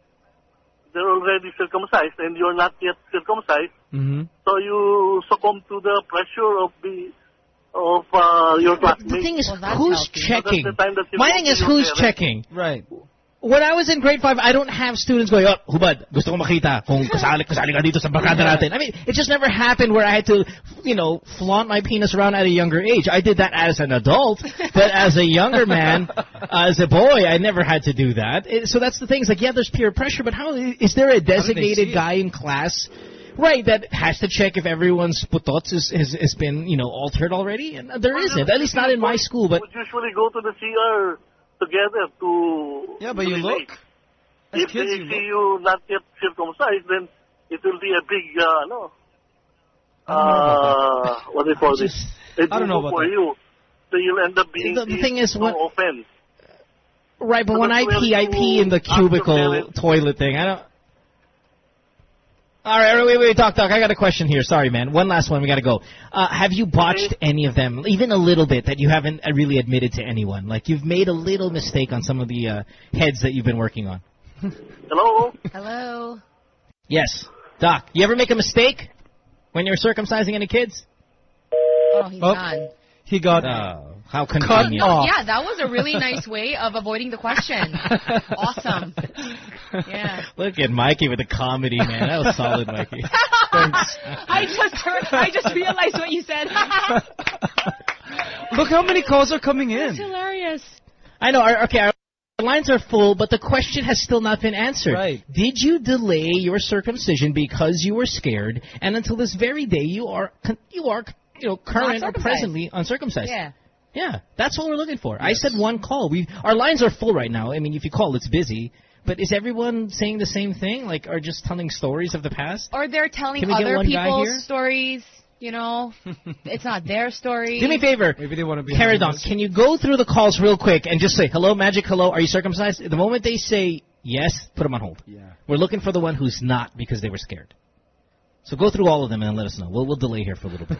they're already circumcised and you're not yet circumcised. Mm-hmm. So you succumb to the pressure of the of uh, your But classmates. the thing is, Well, that's who's healthy. checking? So that's the time that you My go thing to is, your who's parents. checking? Right. When I was in grade five, I don't have students going, oh, hubad, gusto ko makita kung kasali, kasali ka dito sa barkada natin. I mean, it just never happened where I had to, you know, flaunt my penis around at a younger age. I did that as an adult, but as a younger man, as a boy, I never had to do that. It- so that's the thing. It's like, yeah, there's peer pressure, but how is there a designated see it? guy in class, right, that has to check if everyone's putots is, has, has been, you know, altered already? And there isn't, at least not in my school, but... would usually go to the C R together to Yeah, but to you relate. look. As If kids, they you see look. you not yet circumcised, then it will be a big, uh, no, I don't know about uh, what do you call this? Just- It I don't know will about for that. you. So you'll end up being The- the teased thing is, so when- often. Right, but So when I that's where pee, I you pee in the ask your cubicle parents- toilet thing. I don't. All right, wait, wait, Doc, Doc. I got a question here. Sorry, man. One last one. We got to go. Uh, have you botched any of them, even a little bit, that you haven't uh, really admitted to anyone? Like you've made a little mistake on some of the uh, heads that you've been working on. Hello? Hello. Yes, Doc. You ever make a mistake when you're circumcising any kids? Oh, he's Oh. gone. He got Oh, how cut convenient. off. Yeah, that was a really nice way of avoiding the question. Awesome. Yeah. Look at Mikey with the comedy, man. That was solid, Mikey. Thanks. I just heard, I just realized what you said. Look how many calls are coming That's in. hilarious. I know. our- Okay. Our The lines are full, but the question has still not been answered. Right. Did you delay your circumcision because you were scared, and until this very day you are you are you know current or presently uncircumcised? Yeah. Yeah, that's what we're looking for. Yes. I said one call. We our lines are full right now. I mean, if you call, it's busy. But is everyone saying the same thing? Like, are just telling stories of the past? Or they're telling Can we get other one guy people's here? stories. You know, it's not their story. Do me a favor. Maybe they want to be Caradon, can you go through the calls real quick and just say, hello, Magic, hello, are you circumcised? The moment they say yes, put them on hold. Yeah. We're looking for the one who's not because they were scared. So go through all of them and let us know. We'll, we'll delay here for a little bit.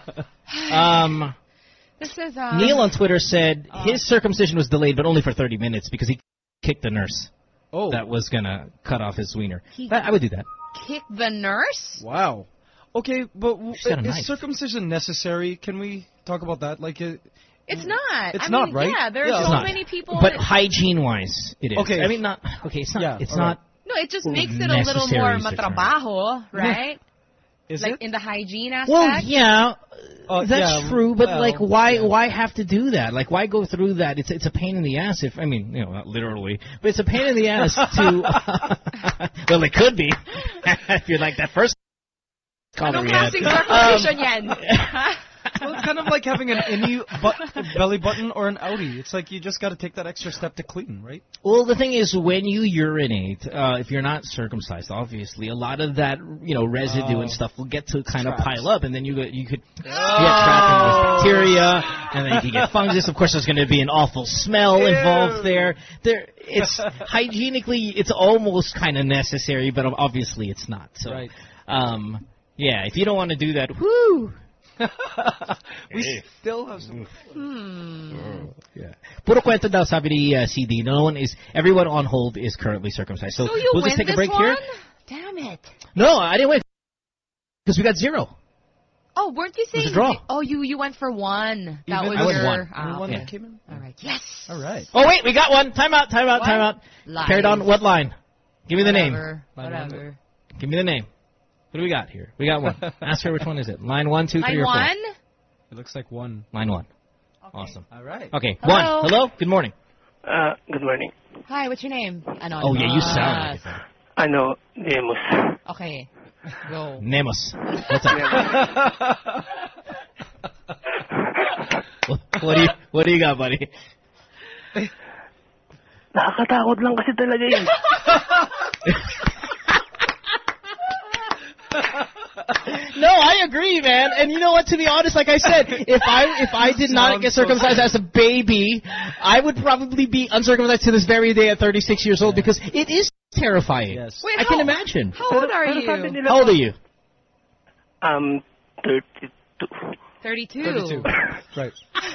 um, this is, um, Neil on Twitter said uh, his circumcision was delayed, but only for thirty minutes because he kicked the nurse. Oh. That was going to cut off his wiener. He I, I would do that. Kick the nurse? Wow. Okay, but w- She's got a is knife. circumcision necessary? Can we talk about that? Like, it, It's not. It's I not, mean, right? Yeah, there's Yeah, it's so not. many people. But that, hygiene-wise, it is. Okay. I mean, not. Okay, it's not. Yeah, it's all not. no, it just makes it a little necessary more is the term. matrabaho, right? is like it? in the hygiene aspect. Well, yeah, Uh, that's yeah, true. But well, like, why yeah. why have to do that? Like, why go through that? It's it's a pain in the ass. If I mean, you know, not literally, but it's a pain in the ass to. Well, it could be if you're like that first. Anong we had. klaseng circumcision yan? Well, it's kind of like having an innie bu- belly button or an outie. It's like you just got to take that extra step to clean, right? Well, the thing is, when you urinate, uh, if you're not circumcised, obviously, a lot of that, you know, residue Oh. and stuff will get to kind Traps. of pile up, and then you go- you could get trapped in with bacteria, and then you can get fungus. Of course, there's going to be an awful smell involved there. There, it's hygienically, it's almost kind of necessary, but obviously, it's not. So, Right. um, yeah, if you don't want to do that, whoo. we Hey. still have some. Hmm. Yeah. Puro kwento daw, sabi ni uh, C D. No one is, everyone on hold is currently circumcised. So, So you we'll win just take this a break one? here. Damn it. No, I didn't win. Because we got zero. Oh, weren't you was a saying? draw. Oh, you you went for one. That Even- was I won your. one. Ah, One okay. that came in? All right. Yes. All right. Oh, wait, we got one. Time out, time out, What? time out. Lies. Carried on. What line? Give me the name. Whatever. Line Whatever. Give me the name. What do we got here? We got one. Ask her which one is it. Line one, two, three, Line or four. one. It looks like one. Line one. Okay. Awesome. All right. Okay, Hello. one. Hello. Good morning. Uh, good morning. Hi. What's your name? Anonymous. Oh, yeah, you sound like it. Ano, Demus. Okay. Go. Nemos. What's up? what, what do you What do you got, buddy? Nakakatakot lang kasi talaga yun. No, I agree, man. And you know what? To be honest, like I said, if I if I did not Sounds get so circumcised as a baby, I would probably be uncircumcised to this very day at thirty-six years old because it is terrifying. Yes. Wait, I how, can imagine. How old are Pero sabi you? nila How old po, are you? Um, thirty-two. Thirty-two. thirty-two. Right.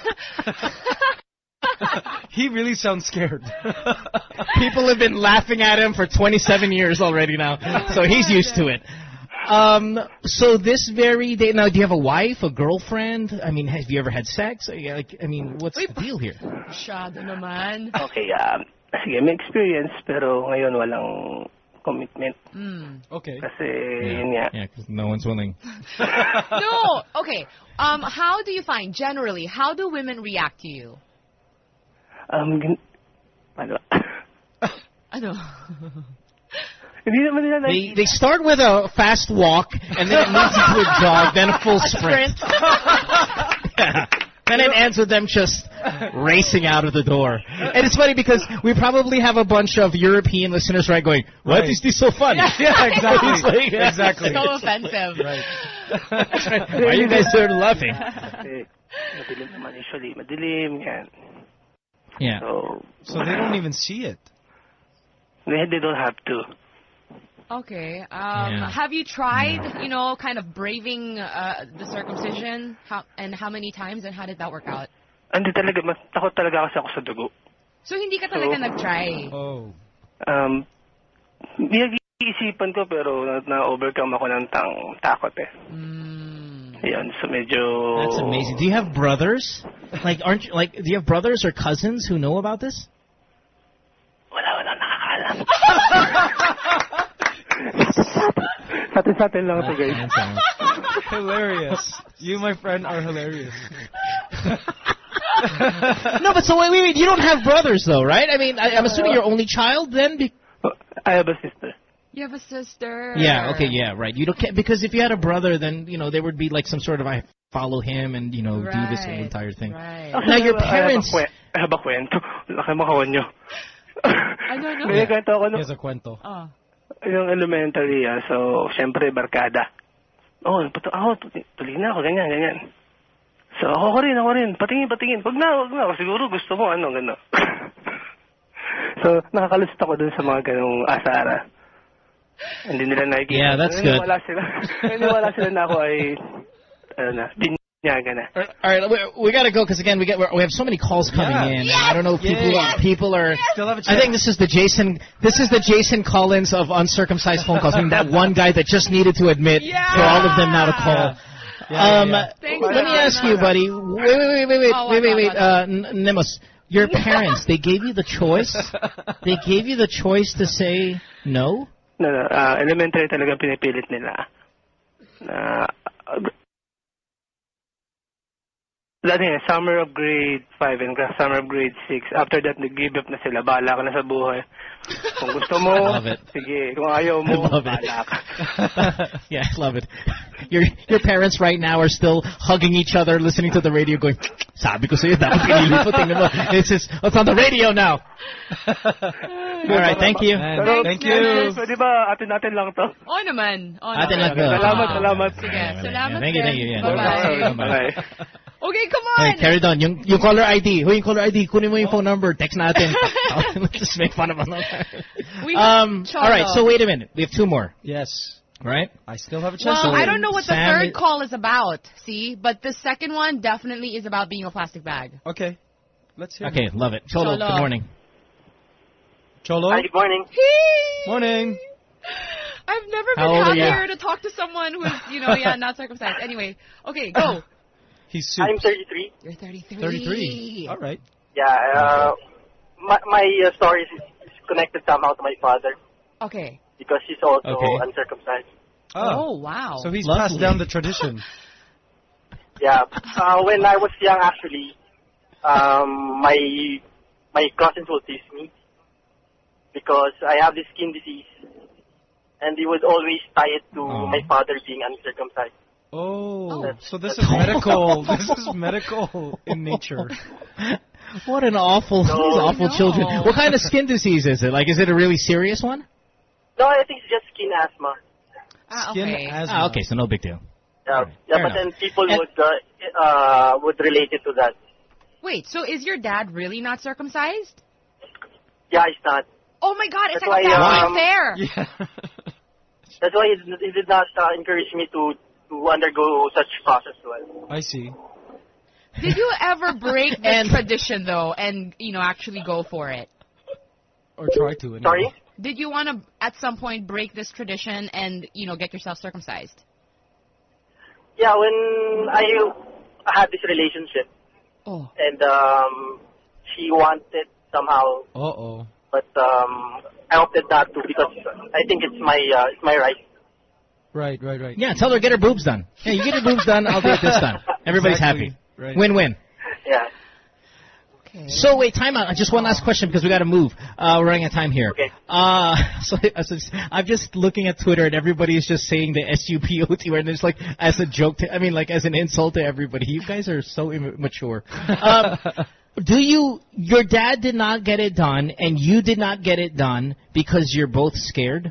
He really sounds scared. People have been laughing at him for twenty-seven years already now, so he's used to it. Um, so this very day, now, do you have a wife, a girlfriend? I mean, have you ever had sex? Yeah, Like, I mean, what's the deal here? Masyado naman. Okay, um, sige, may experience, pero ngayon walang commitment. Mm. Okay. Kasi, yun nga. Yeah, because no one's willing. No. Okay. Um. How do you find generally? How do women react to you? Um, gin- ano? Ano? Hindi naman nila They nakikita. they start with a fast walk, and then it moves into a jog, then a full sprint. Yeah. And it ends with them just racing out of the door. And it's funny because we probably have a bunch of European listeners, right, going, "What Right. is this so funny?" Yeah, exactly. It's like- Exactly. So offensive. Right. Why are you guys sort of laughing? Kasi, madilim naman usually. Madilim, yan. Yeah. So, So they don't even see it. they, they don't have to. Okay. Um. Yeah. Have you tried, you know, kind of braving uh, the circumcision? How and how many times and how did that work out? Hindi talaga, mas takot talaga kasi ako sa dugo. So hindi ka talaga So- nag-try. Oh. Um, Pinag-iisipan ko pero na- na-overcome ako ng tang takot eh. Mm. Ayun, so medyo... That's amazing. Do you have brothers? Like, aren't you, like, do you have brothers or cousins who know about this? Wala, wala nakakaalam. Satin-satin lang ito, guys. Hilarious. You, my friend, are hilarious. No, but so wait, wait, wait. You don't have brothers, though, right? I mean, I, I'm assuming you're only child then. Be- I have a sister. You have a sister. Yeah. Okay. Yeah. Right. You don't because if you had a brother, then you know there would be like some sort of I follow him and you know right. do this whole entire thing. Right. Now your parents. I have a kwento. Laki mo kawan nyo. I don't know. May kwento ako no. Here's a cuento. Oh. Yung elementary, ah, so syempre barkada. Oh, pato ako, tuloy na ako, ganyan, ganyan. So ako ko rin, ako rin, patingin, patingin. Wag na, wag na, siguro gusto mo, ano, gano'n. So, nakakalusot ako dun sa mga ganong asara. Hindi nila nakikita. Yeah, that's good. Wala sila. Wala sila na ako ay, ano na, binyaga na. All right, we, we got to go because again we get we have so many calls coming Yeah. in. Yes. I don't know if people Yes. people are. Still have a I think this is the Jason. This is the Jason Collins of uncircumcised phone calls. I mean, that one guy that just needed to admit Yeah. for all of them now to call. Yeah, um, yeah, yeah. Thanks, let me Donna. ask you, buddy. Wait, wait, wait, wait, wait, Oh, wait, wait, what, wait. what, Uh, N- Nemos, your parents. They gave you the choice. They gave you the choice to say no. No, no, ah, elementary talaga pinipilit nila. Na, dati nga, summer of grade five and summer of grade six. After that, nag-give up na sila. Bahala ka na sa buhay. Kung gusto mo, I love it. sige. Kung ayaw I mo, love it. bahala ka. Yeah, I love it. Your your parents right now are still hugging each other, listening to the radio, going, "Sabi ko sa'yo, dapat pinili mo, tingnan mo. It's just, it's on the radio now." All right, thank you. Man, Pero, thank you. Pwede ba atin-atin lang to? Oh naman. Oh, Atin lang naman. to. Salamat, Ah, salamat. Sige, salamat Thank you, din. thank you. Yeah, Bye-bye. Bye-bye. Okay. Okay, come Hey, on. carry on. Yung, yung caller I D. Hoy, yung caller I D. Kunin mo yung phone number. Text natin. Let's just make fun of them. We have Um, Cholo. all right, so wait a minute. We have two more, Yes. right? I still have a chance Well, to I win. don't know what the Sam third is- call is about, see? But the second one definitely is about being a plastic bag. Okay. Let's hear Okay, love it. Cholo, Cholo. good morning. Cholo? Hi, good morning. Morning. I've never How been old are you? happier to talk to someone who's, you know, yeah, not circumcised. Anyway, okay, go. He's super. I'm thirty-three. You're thirty-three. thirty-three. All right. Yeah, uh, my, my uh, story is, is connected somehow to my father Okay. because he's also Okay. uncircumcised. Oh, wow. So he's Lovely. passed down the tradition. Yeah, uh, when I was young, actually, um, my my cousins would tease me because I have this skin disease, and they would always tie it to Oh. my father being uncircumcised. Oh, Oh. so this is medical. This is medical in nature. What an awful, No. these awful No. children. What kind of skin disease is it? Like, is it a really serious one? No, I think it's just skin asthma. Ah, Skin okay. asthma. Ah, okay, so no big deal. Yeah, Alright, yeah, fair but then enough. people And- would uh, uh, would relate it to that. Wait, so is your dad really not circumcised? Yeah, it's not. Oh my god, it's That's like a why, family um, affair. Yeah. That's why he, he did not uh, encourage me to to undergo such process. Well, I see. Did you ever break this And- tradition though, and you know actually go for it? Or try to. Anyway. sorry. Did you want to at some point break this tradition and you know get yourself circumcised? Yeah, when I had this relationship Oh. and um, she wanted somehow, Uh oh. but um, I opted not to because I think it's my uh, it's my right. Right, right, right. Yeah, tell her get her boobs done. Yeah, you get your boobs done, I'll get this done. Everybody's Exactly. happy. Right. Win-win. Yeah. Okay. So wait, time out. Just one last question because we got to move. Uh, we're running out of time here. Okay. Uh, so, so I'm just looking at Twitter and everybody is just saying the S U P O T word and it's like as a joke. To, I mean, like as an insult to everybody. You guys are so immature. Um, do you? Your dad did not get it done, and you did not get it done because you're both scared.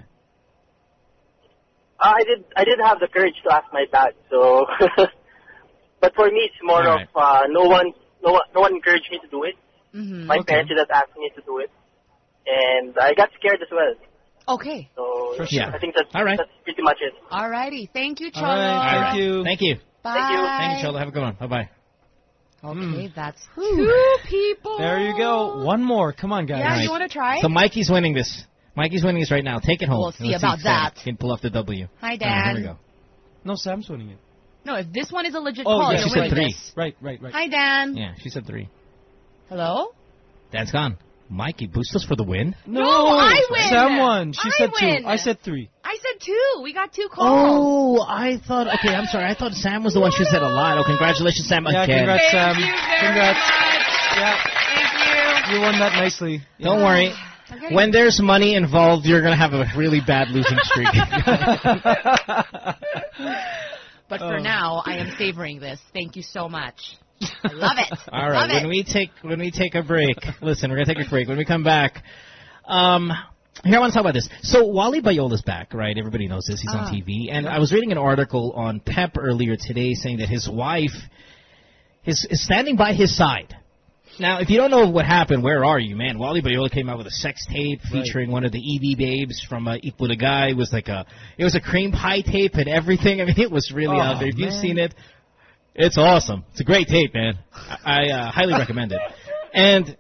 I did I did have the courage to ask my dad. So, but for me, it's more All right. of uh, no one no one no one encouraged me to do it. Mm-hmm. My Okay. parents did not ask me to do it, and I got scared as well. Okay. So For sure. I think that's All right. that's pretty much it. Alrighty. Thank you, Cholo. All right. Thank All right. you. Thank you. Bye. Thank you. Thank you, Cholo. Have a good one. Bye bye. Okay, that's two people. There you go. One more. Come on, guys. Yeah, All right. you want to try? So Mikey's winning this. Mikey's winning this right now. Take it home. We'll see Let's about if Sam that. Can pull off the W. Hi, All right, Dan. here we go. No, Sam's winning it. No, if this one is a legit Oh, call, yeah, you're she said winning three. this. Right, right, right. Hi, Dan. Yeah, she said three. Hello? Dan's gone. Mikey, boost us for the win. No, I win. Sam won. She I said win. two. I said three. I said two. We got two calls. Oh, I thought. Okay, I'm sorry. I thought Sam was the one. She said a lot. Oh, congratulations, Sam. Yeah, again. congrats, Thank Sam. you very Congrats. much. Yeah. Thank you. You won that nicely. Don't worry. Okay. When there's money involved, you're going to have a really bad losing streak. But for Oh. now, I am savoring this. Thank you so much. I love it. All right, Love when it. we take when we take a break, listen, we're gonna take a break. When we come back, um, here I want to talk about this. So Wally Bayola's back, right? Everybody knows this. He's Ah. on T V, and I was reading an article on Pep earlier today saying that his wife is, is standing by his side. Now, if you don't know what happened, where are you, man? Wally Bayola came out with a sex tape featuring one of the E V babes from uh, Ipulaga. It was like a, it was a cream pie tape and everything. I mean, it was really Oh, out there. If you've man. seen it, it's awesome. It's a great tape, man. I, I uh, highly recommend it. And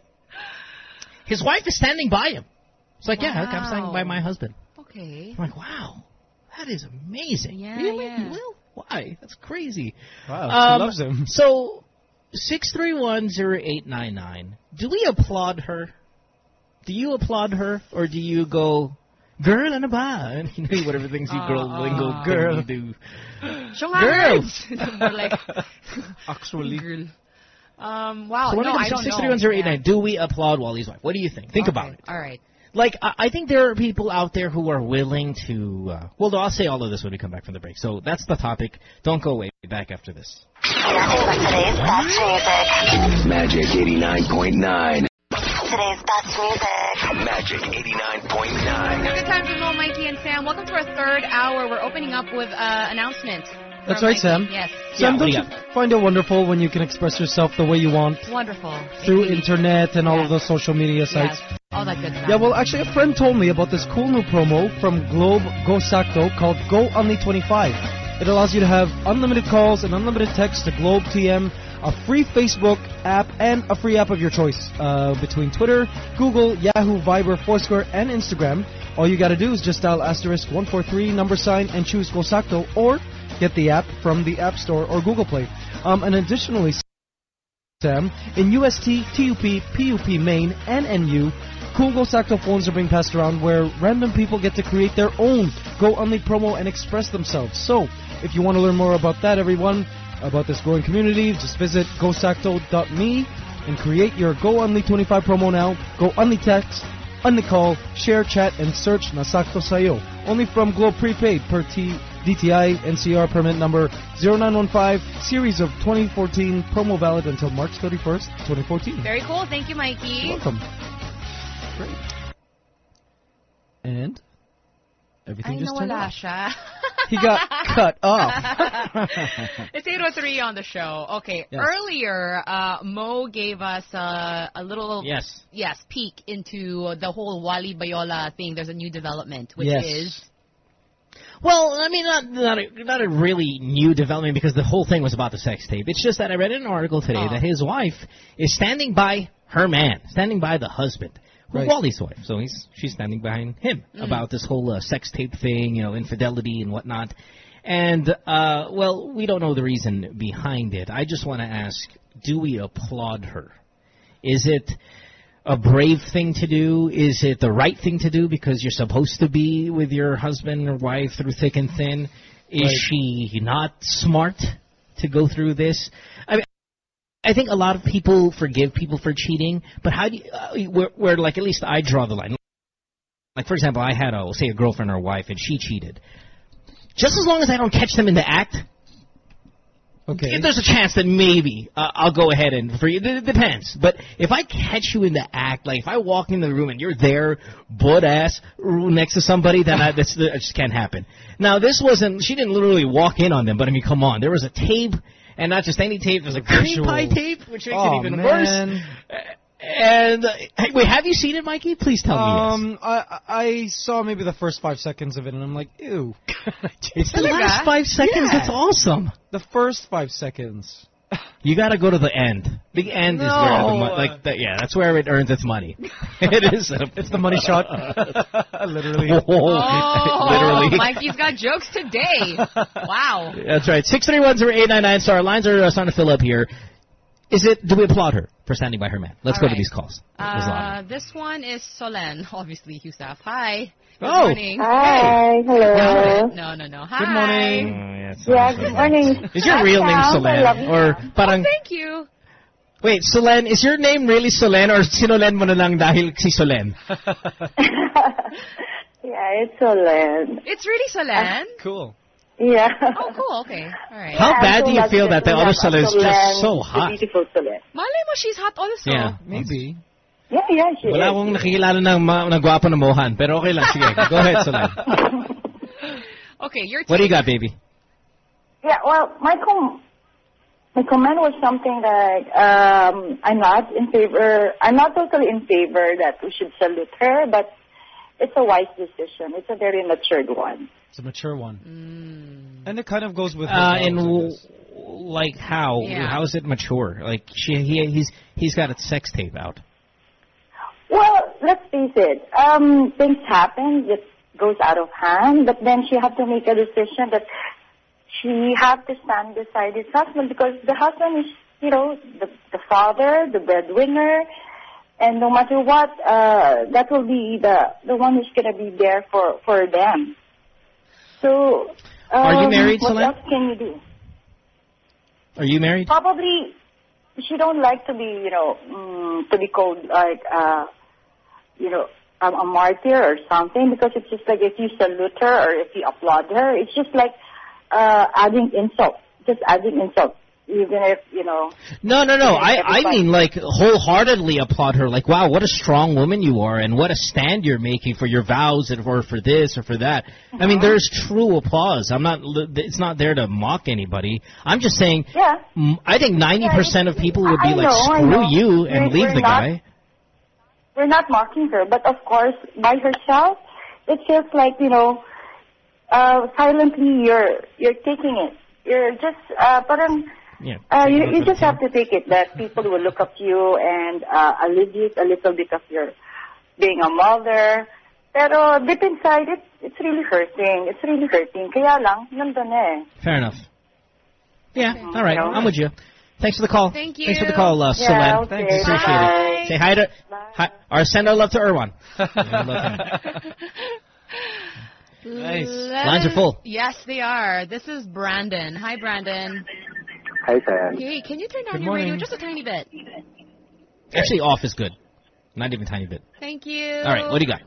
his wife is standing by him. It's like, yeah, okay, I'm standing by my husband. Okay. I'm like, wow, that is amazing. Yeah, really? yeah. You will? Why? That's crazy. Wow, Um, she loves him. So, six three one zero eight nine nine. Do we applaud her? Do you applaud her, or do you go, girl and a ba? And you know, whatever things you girl Uh, lingo uh, girl do. Show her Girls. More like, Actually. girl. Um, wow. So when no, it I comes to don't six know. three one zero eight nine, Yeah. do we applaud Wally's wife? What do you think? Think Okay, about it. All right. Like, I, I think there are people out there who are willing to... Uh, well, I'll say all of this when we come back from the break. So that's the topic. Don't go away. Back after this. Nothing but today's best music. Magic eighty-nine point nine. Today's best music. Magic eighty-nine point nine. Good time to know Mikey and Sam. Welcome to our third hour. We're opening up with uh, announcement. That's from right, Mikey. Sam. Yes. Sam, Yeah, don't yeah. you find it wonderful when you can express yourself the way you want Wonderful. through Indeed. internet and all Yes. of those social media sites? Yes. All that good stuff. Yeah, well, actually, a friend told me about this cool new promo from Globe Go Sakto called Go Only twenty-five. It allows you to have unlimited calls and unlimited text to Globe T M, a free Facebook app, and a free app of your choice uh, between Twitter, Google, Yahoo, Viber, Foursquare, and Instagram. All you got to do is just dial asterisk one four three number sign and choose Go Sakto, or get the app from the App Store or Google Play. Um, and additionally, Sam, in U S T, T U P, P U P, Maine, and N U, cool Go Sakto phones are being passed around where random people get to create their own Go Only promo and express themselves. So, if you want to learn more about that, everyone, about this growing community, just visit go sakto dot me and create your Go Only twenty-five promo now. Go Only text, Only call, share, chat, and search Nasakto Sayo. Only from Globe Prepaid per T D T I N C R permit number zero nine one five, series of twenty fourteen, promo valid until March thirty-first, twenty fourteen. Very cool. Thank you, Mikey. You're welcome. Great. And everything Ay, just turned nawala off. siya. He got cut off. It's eight oh three on the show. Okay, Yes. earlier, uh, Mo gave us uh, a little Yes. yes peek into the whole Wally Bayola thing. There's a new development, which Yes. is Well, I mean, not not a, not a really new development because the whole thing was about the sex tape. It's just that I read in an article today Oh. that his wife is standing by her man, standing by the husband, who's Right. Wally's wife. So he's she's standing behind him about this whole uh, sex tape thing, you know, infidelity and whatnot. And, uh, well, we don't know the reason behind it. I just want to ask, do we applaud her? Is it a brave thing to do? Is it the right thing to do because you're supposed to be with your husband or wife through thick and thin? Is Right. she not smart to go through this? I mean, I think a lot of people forgive people for cheating, but how do you, uh, where, where, like, at least I draw the line. Like, for example, I had, a, say, a girlfriend or wife, and she cheated. Just as long as I don't catch them in the act, Okay. if there's a chance that maybe uh, I'll go ahead and for you. It depends. But if I catch you in the act, like if I walk in the room and you're there, butt ass next to somebody, then I, that's that just can't happen. Now this wasn't. She didn't literally walk in on them, but I mean, come on. There was a tape, and not just any tape. There was a cream Visual. pie tape, which makes Oh, it even man. worse. And uh, hey, wait, have you seen it, Mikey? Please tell me yes. Um, I I saw maybe the first five seconds of it, and I'm like, ew. It's the last five seconds. Yeah. That's awesome. The first five seconds. You got to go to the end. The end is where the No. mo- like the, yeah, that's where it earns its money. It is. A, It's the money shot. Literally. oh, literally. Mikey's got jokes today. Wow. That's right. Six three one zero eight nine nine. So our lines are uh, starting to fill up here. Is it? Do we applaud her for standing by her man? Let's All go right. to these calls. There's a lot. Uh, this one is Solen, obviously, Yusuf. Hi. Good Oh. morning. Hi, hello. No, no, no. Hi. Good morning. Oh, yeah, it's Yeah, not good so morning. bad. Is your real name Hi, Sam. I love Solen you. or parang? Thank you. Wait, Solen, is your name really Solen or sinolen mo na lang dahil si Solen? Yeah, it's Solen. It's really Solen? Cool. Yeah. Oh, cool. Okay. All right. How Yeah, bad I'm do so you feel lucky that the to other have Solen is Solen, just so the hot? beautiful Solen. Malay mo, she's hot also. Yeah. Maybe. Yeah, yeah, she Wala is. akong nakikilala ng, ma- ng gwapo na Mohan, pero okay lang. Sige, go ahead, Solen. Okay, your What do you got, baby? Yeah, well, my com- my comment was something like um, I'm not in favor. I'm not totally in favor that we should salute her, but it's a wise decision. It's a very matured one. It's a mature one. Mm. And it kind of goes with her Uh, values, and I w- guess. like how? Yeah. How is it mature? Like she, he, he's he's got a sex tape out. Well, let's face it. Um, things happen. It goes out of hand, but then she had to make a decision that she had to stand beside his husband because the husband is, you know, the the father, the breadwinner, and no matter what, uh, that will be the the one who's gonna be there for for them. So, um, Are you married, what Solen? else can you do? Are you married? Probably, she don't like to be, you know, mm, to be called like, uh, you know, um, a martyr or something because it's just like if you salute her or if you applaud her, it's just like uh, adding insult, just adding insult, even if, you know. No, no, no. I, I everybody- mean, like, wholeheartedly applaud her. Like, wow, what a strong woman you are, and what a stand you're making for your vows, and or for this or for that. I mean, there's true applause. I'm not. It's not there to mock anybody. I'm just saying. Yeah. m- I think ninety percent of people would be I like, know, I screw know. you, and We're- leave we're the not- guy. We're not mocking her, but of course, by herself, it feels like, you know, uh, silently you're you're taking it. You're just, uh, parang, Yeah. uh, you, you just have to take it that people will look up to you and uh, alleviate a little bit of your being a mother. Pero deep inside, it, it's really hurting. It's really hurting. Kaya lang, nandun eh. Fair enough. Yeah. All right. You know? I'm with you. Thanks for the call. Thank you. Thanks for the call, uh, Yeah, Solen. okay, Thanks. Appreciate bye. it. Say hi to. Hi, or send our love to Irwan. I love him. Nice. Let Lines are us- full. Yes, they are. This is Brandon. Hi, Brandon. Hi, Sam. Hey, can you turn down Good your radio morning. just a tiny bit? Actually, off is good. Not even a tiny bit. Thank you. All right. What do you got?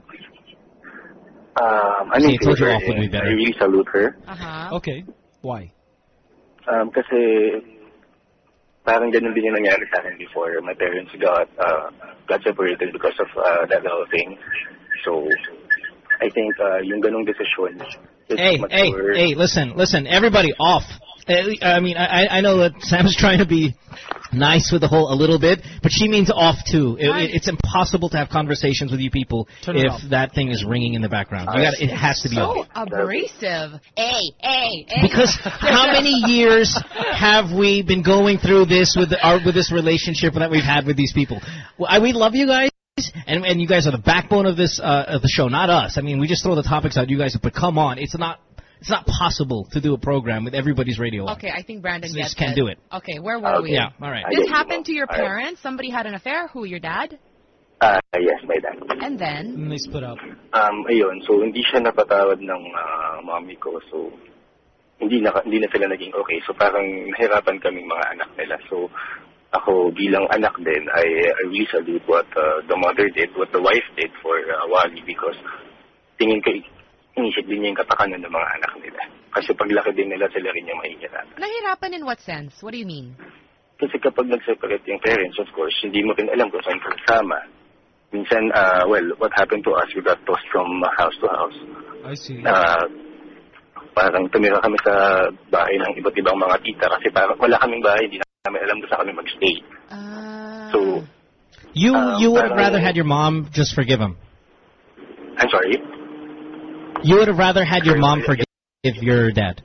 Um, I'm See, in I told you favor off would be and better. I really salute her. Uh-huh. Okay. Why? Um, kasi parang ganun din yung nangyari sa akin before. My parents got uh, got separated because of uh, that little thing. So, I think uh, yung ganung decision is Hey, hey, mature. hey! Listen, listen, everybody, off. Uh, I mean, I, I know that Sam's trying to be nice with the whole a little bit, but she means off too. It, it, it's impossible to have conversations with you people Turn it if off. that thing is ringing in the background. You got it has to be So off. abrasive. Hey, hey, hey. Because how many years have we been going through this with the, our, with this relationship that we've had with these people? Well, I, we love you guys, and and you guys are the backbone of this uh, of the show, not us. I mean, we just throw the topics out. You guys, but come on, it's not it's not possible to do a program with everybody's radio on. Okay, I think Brandon So gets just can't it. do it. Okay, where were we? Yeah, all right. I This get you. happened to your All right. parents? Somebody had an affair? Who, your dad? Ah, yes, my dad. And then? And they split up. Um, ayun, so hindi siya napatawad ng uh, mommy ko. So, hindi na, hindi na sila naging okay. So, parang nahirapan kaming mga anak nila. So, ako bilang anak din, I, I really salute what uh, the mother did, what the wife did for uh, Wally because tingin ko, inisip din niya yung kapakanan ng mga anak nila. Kasi paglaki din nila, sila rin yung mahihirapan. Nahirapan in what sense? What do you mean? Kasi kapag nag-separate yung parents, of course, hindi mo rin alam kung saan ka kasama. Minsan, uh, well, what happened to us, we got tossed from uh, house to house. I see. Uh, parang tumira kami sa bahay ng iba't ibang mga tita kasi parang wala kaming bahay, hindi namin alam kung saan kami mag-stay. Uh, So, You Um, you would have parang- rather had your mom just forgive him. I'm sorry? You would have rather had your mom forgive your dad.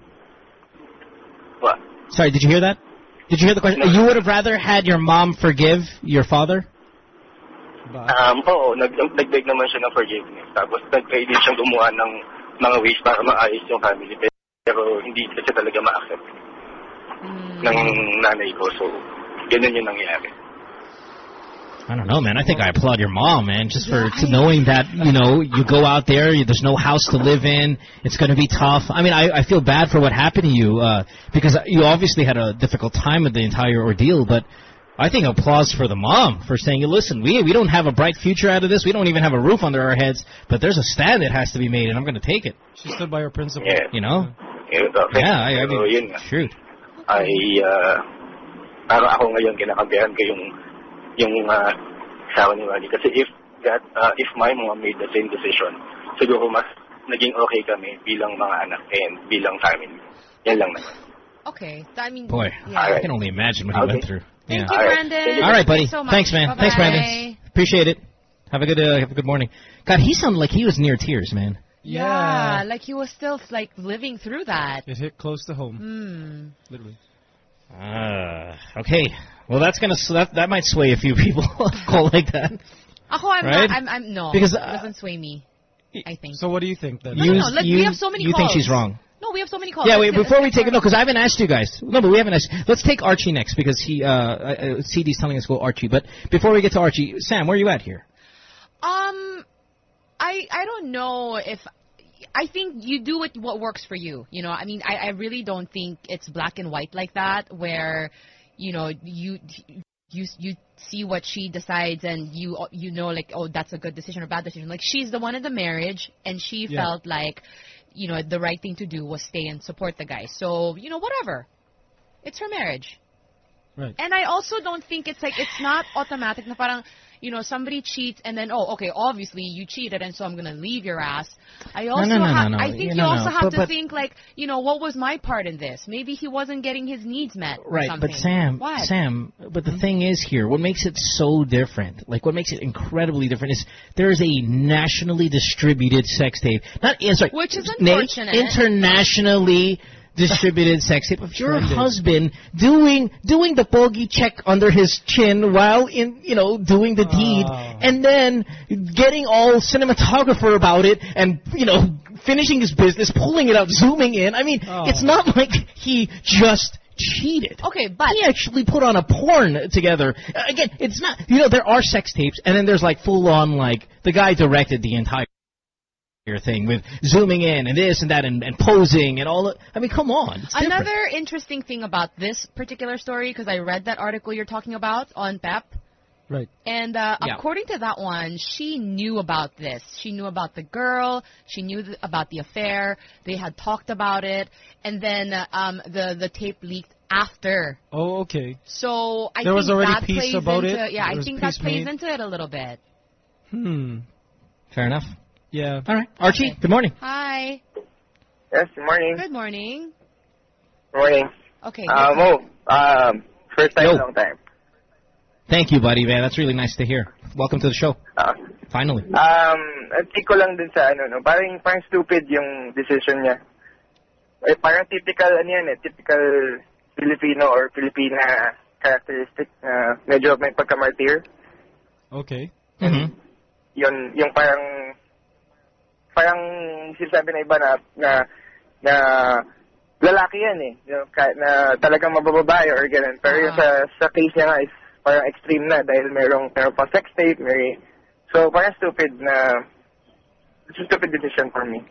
What? Sorry, did you hear that? Did you hear the question? No. You would have rather had your mom forgive your father? Um, oo, nag nag-beg naman siya ng forgiveness. Tapos nag-try din siyang gumawa ng mga ways para maayos yung family. Pero hindi kasi talaga ma-accept ng nanay ko. So, ganun yung nangyari. I don't know, man. I think I applaud your mom, man, just for to knowing that, you know, you go out there, you, there's no house to live in, it's going to be tough. I mean, I, I feel bad for what happened to you, uh, because you obviously had a difficult time with the entire ordeal, but I think applause for the mom for saying, listen, we we don't have a bright future out of this. We don't even have a roof under our heads, but there's a stand that has to be made, and I'm going to take it. She stood by her principle. Yeah. You know? Yeah, yeah I, I mean, yun nga. shoot. Ay, uh, parang ako ngayon kinakampihan ko yung, yung uh, asawa ni Wally. Kasi if that, uh, if my mom made the same decision, siguro mas naging okay kami bilang mga anak and bilang family. Yan lang naman. Okay. I mean, boy, yeah. I can only imagine what he okay. went through. Thank yeah. you, Brandon. All right, buddy. Thanks so much. Thanks, man. Bye-bye. Thanks, Brandon. Appreciate it. Have a good, uh, have a good morning. God, he sounded like he was near tears, man. Yeah, yeah, like he was still like living through that. It hit close to home. Mm. Literally. Uh, okay. Well, that's gonna that that might sway a few people. Call like that. Ako, I'm right? not. I'm, I'm no. Because it uh, doesn't sway me. I think. So what do you think then? No, you, no, no. Like, you, we have so many you calls. think she's wrong? No, we have so many calls. Yeah, let's wait, get, before we let's take it, no, because I haven't asked you guys. No, but we haven't asked. Let's take Archie next because he, uh, uh C D's telling us to go Archie. But before we get to Archie, Sam, where are you at here? Um, I I don't know if. I think you do what what works for you. You know, I mean, I, I really don't think it's black and white like that, where, you know, you you you see what she decides and you you know, like, oh, that's a good decision or bad decision. Like, she's the one in the marriage, and she yeah. felt like, you know, the right thing to do was stay and support the guy. So, you know, whatever. It's her marriage. Right. And I also don't think it's like, it's not automatic na parang, you know, somebody cheats and then, oh, okay, obviously you cheated and so I'm going to leave your ass. I also no, no, no, have, no, no. I think yeah, you no, also no. have but, to but, think like, you know, what was my part in this? Maybe he wasn't getting his needs met or right, something. but Sam, what? Sam, but the thing is here, what makes it so different, like what makes it incredibly different is there is a nationally distributed sex tape. Not, sorry, Which is Nate, unfortunate. Internationally distributed sex tape of your husband doing doing the bogey check under his chin while in you know doing the deed, oh. and then getting all cinematographer about it and you know finishing his business, pulling it out, zooming in. I mean, oh. it's not like he just cheated. Okay, but he actually put on a porn together. Uh, again, it's not you know there are sex tapes, and then there's like full on like the guy directed the entire thing with zooming in and this and that and, and posing and all. I mean, come on. It's Another different. interesting thing about this particular story, because I read that article you're talking about on Pep. Right. And uh, yeah. according to that one, she knew about this. She knew about the girl. She knew th- about the affair. They had talked about it. And then uh, um, the, the tape leaked after. Oh, okay. So I there think was already that piece plays about into, it? Yeah, there I think that plays made? into it a little bit. Hmm. Fair enough. Yeah. All right. Archie, okay. Good morning. Hi. Yes, good morning. Good morning. Good morning. Okay. Uh, Mo, um, first time, Yo. long time. Thank you, buddy, man. That's really nice to hear. Welcome to the show. Uh, Finally. Um, take ko lang din sa ano, no, parang, parang stupid yung decision niya. Eh, parang typical, ano yan eh, typical Filipino or Filipina characteristic na medyo may pagka-martyr. Okay. Mm-hmm. Yun, yung parang, parang sinasabi na iba na, na, na lalaki yan eh, yung, na talagang mabababae or ganun. Pero yung sa, sa case niya nga is parang extreme na dahil merong, merong pa sex tape, may, so parang stupid na, it's a stupid decision for me.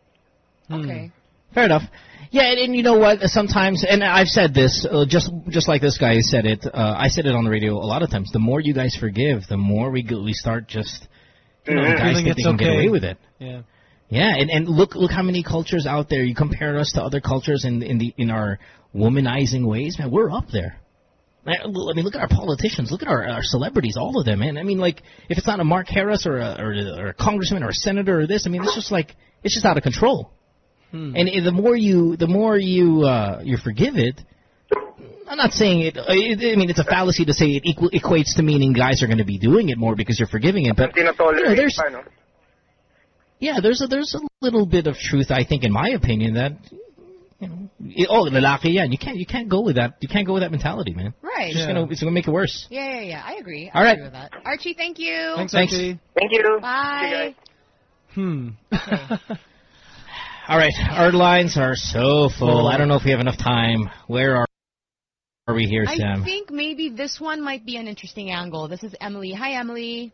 Okay. Fair enough. Yeah, and, and you know what? Sometimes, and I've said this, uh, just just like this guy said it, uh, I said it on the radio a lot of times, the more you guys forgive, the more we go, we start just, you know, Mm-hmm. guys Feeling think they it's can okay. get away with it. Yeah. Yeah, and, and look look how many cultures out there. You compare us to other cultures in in the in our womanizing ways, man. We're up there. I mean, look at our politicians. Look at our, our celebrities, all of them, man. I mean, like, if it's not a Mark Harris or a, or, a, or a congressman or a senator or this, I mean, it's just like it's just out of control. Hmm. And the more you the more you uh, you forgive it, I'm not saying it, it. I mean, it's a fallacy to say it equal, equates to meaning guys are going to be doing it more because you're forgiving it. But you know, there's yeah, there's a, there's a little bit of truth, I think, in my opinion, that you know, it, oh, lalaki, yeah, you can't you can't go with that. You can't go with that mentality, man. Right. It's just Yeah. gonna it's gonna make it worse. Yeah, yeah, yeah. I agree. I All agree right. with that. Archie, thank you. Thanks, Thanks. Archie. Thank you. Bye. Hmm. All right, our lines are so full. I don't know if we have enough time. Where are are we here, I Sam? think maybe this one might be an interesting angle. This is Emily. Hi, Emily.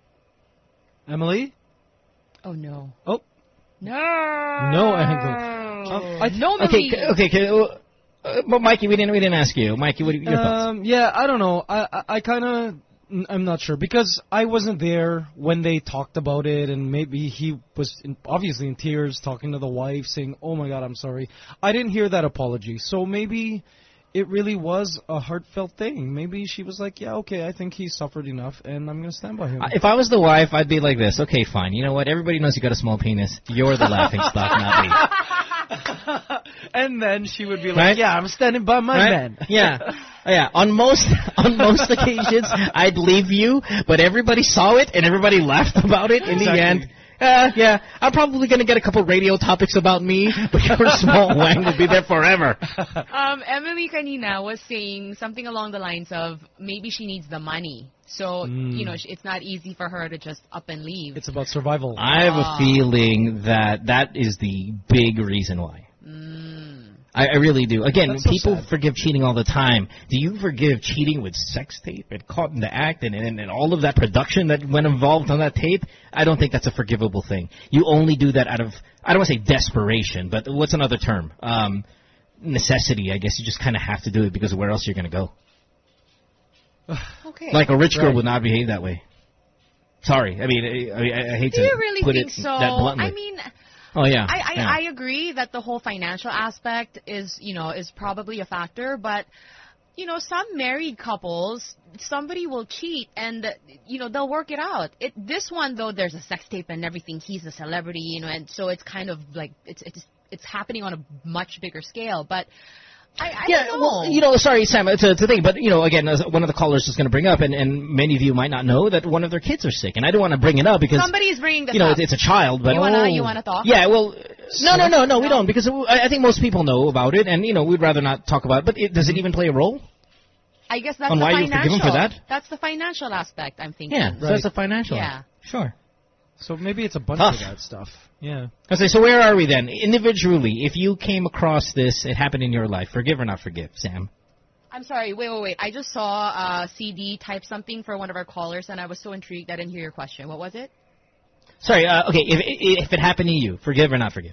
Emily? Oh, no. Oh. No. No angle. Uh, I no, Okay, Emily. okay, okay. Uh, but Mikey, we didn't we didn't ask you. Mikey, what are your thoughts? Um, yeah, I don't know. I I, I kind of I'm not sure because I wasn't there when they talked about it, and maybe he was in, obviously in tears talking to the wife, saying, "Oh my God, I'm sorry." I didn't hear that apology, so maybe it really was a heartfelt thing. Maybe she was like, "Yeah, okay, I think he suffered enough, and I'm gonna stand by him." If I was the wife, I'd be like this. Okay, fine. You know what? Everybody knows you got a small penis. You're the laughing stock, not me. And then she would be like, Right? "Yeah, I'm standing by my Right? man." Yeah, yeah. On most on most occasions, I'd leave you, but everybody saw it and everybody laughed about it. In Exactly. the end, uh, yeah, I'm probably gonna get a couple radio topics about me, but your small wang will be there forever. Um, Emily kanina was saying something along the lines of maybe she needs the money. So, Mm. you know, sh- it's not easy for her to just up and leave. It's about survival. I have Ah. a feeling that that is the big reason why. I, I really do. Again, That's so people sad. forgive cheating all the time. Do you forgive cheating with sex tape and caught in the act and, and, and all of that production that went involved on that tape? I don't think that's a forgivable thing. You only do that out of, I don't want to say desperation, but what's another term? Um, necessity, I guess. You just kind of have to do it because of where else you're going to go. Okay. Like a rich girl Right. would not behave that way. Sorry. I mean, I, I, I hate Do to you really put think it so? that bluntly. I mean, oh, yeah. I, I, yeah. I agree that the whole financial aspect is, you know, is probably a factor, but, you know, some married couples, somebody will cheat and, you know, they'll work it out. It, this one, though, there's a sex tape and everything. He's a celebrity, you know, and so it's kind of like, it's, it's, it's happening on a much bigger scale, but I, I Yeah, don't know. well, you know, sorry, Sam, to, to think, but, you know, again, as one of the callers is going to bring up, and, and many of you might not know that one of their kids are sick, and I don't want to bring it up because, Somebody's bringing this you know, up. it's, it's a child, but... You wanna- oh. you wanna talk? Yeah, well, no, no, no, no, we don't, because I, I think most people know about it, and, you know, we'd rather not talk about it, but it, does it even play a role? I guess that's On the why you financial. forgive him for that? That's the financial aspect, I'm thinking. Yeah, so that's a financial. Yeah. Sure. So maybe it's a bunch Tough. of that stuff. Yeah. Okay, so where are we then? Individually, if you came across this, it happened in your life, forgive or not forgive, Sam? I'm sorry, wait, wait, wait. I just saw uh, C D type something for one of our callers, and I was so intrigued I didn't hear your question. What was it? Sorry, uh, okay, if, if it happened to you, forgive or not forgive?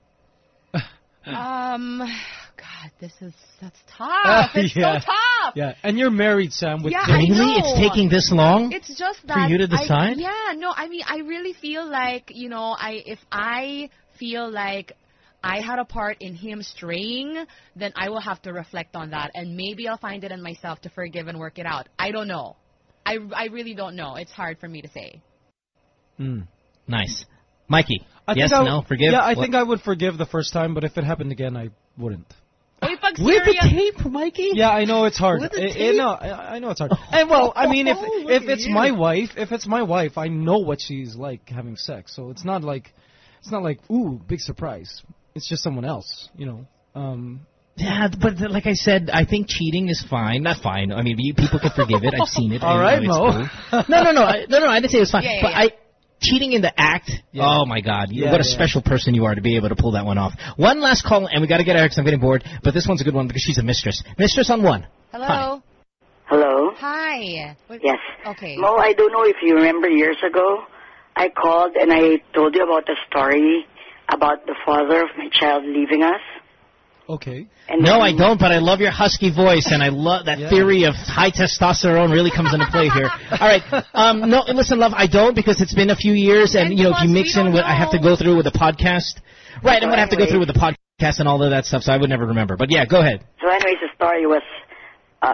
Um, God, this is, that's tough. It's yeah. so tough. Yeah, and you're married, Sam. With Yeah, kids. I Really? know. It's taking this long? It's just For that you to I- decide? yeah, no, I mean, I really feel like, you know, I if I feel like I had a part in him straying, then I will have to reflect on that, and maybe I'll find it in myself to forgive and work it out. I don't know. I, I really don't know. It's hard for me to say. Mm. Nice. Mikey, I yes, think I, no, forgive? Yeah, I What? think I would forgive the first time, but if it happened again, I wouldn't. Uy, pag With the serious- tape, Mikey? Yeah, I know it's hard. With the I, I tape? know, I, I know it's hard. And well, I mean, if Oh, look if at it's you. my wife, if it's my wife, I know what she's like having sex. So it's not like, it's not like, ooh, big surprise. It's just someone else, you know. Um, Yeah, but th- like I said, I think cheating is fine. Not fine. I mean, you, people can forgive it. I've seen it. All I right, know Mo. it's cool. No, no, no, I, no, no. I didn't say it was fine. Yeah, yeah, but yeah. I, cheating in the act. Yeah. Oh my God! You, Yeah, what a yeah. special person you are to be able to pull that one off. One last call, and we got to get her because I'm getting bored. But this one's a good one because she's a mistress. Mistress on one. Hello? Hello? Hi. What- Yes. Okay. Mo, I don't know if you remember years ago, I called and I told you about a story about the father of my child leaving us. okay. And No, then- I don't, but I love your husky voice, and I love that Yeah. theory of high testosterone really comes into play here. All right. Um, no, listen, love, I don't because it's been a few years, and, And you know, if you plus, mix we in don't what I have to know. go through with the podcast. Right, I'm going to have to go Anyway. through with the podcast and all of that stuff, so I would never remember. But yeah, go ahead. So anyways, the story was uh,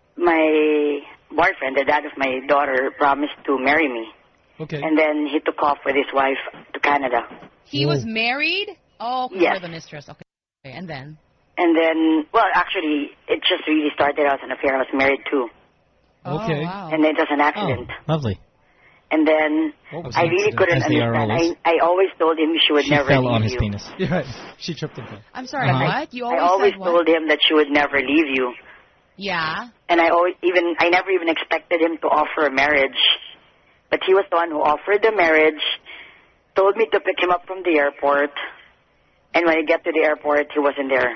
my boyfriend, the dad of my daughter, promised to marry me. Okay. And then he took off with his wife to Canada. He Whoa. was married? Oh, okay, Yes. for the mistress. Okay. And then? And then, well, actually, it just really started out as an affair. I was married too. Okay. Oh, wow. And it was an Oh, accident. lovely. And then What was I the really accident? couldn't As they are understand. always. I, I always told him she would She never fell leave on his you. penis. You're right. She tripped and fell. I'm sorry, Uh-huh. what? You always, I always said what? told him that she would never leave you. Yeah. And I always even I never even expected him to offer a marriage. But he was the one who offered the marriage, told me to pick him up from the airport, and when I get to the airport he wasn't there.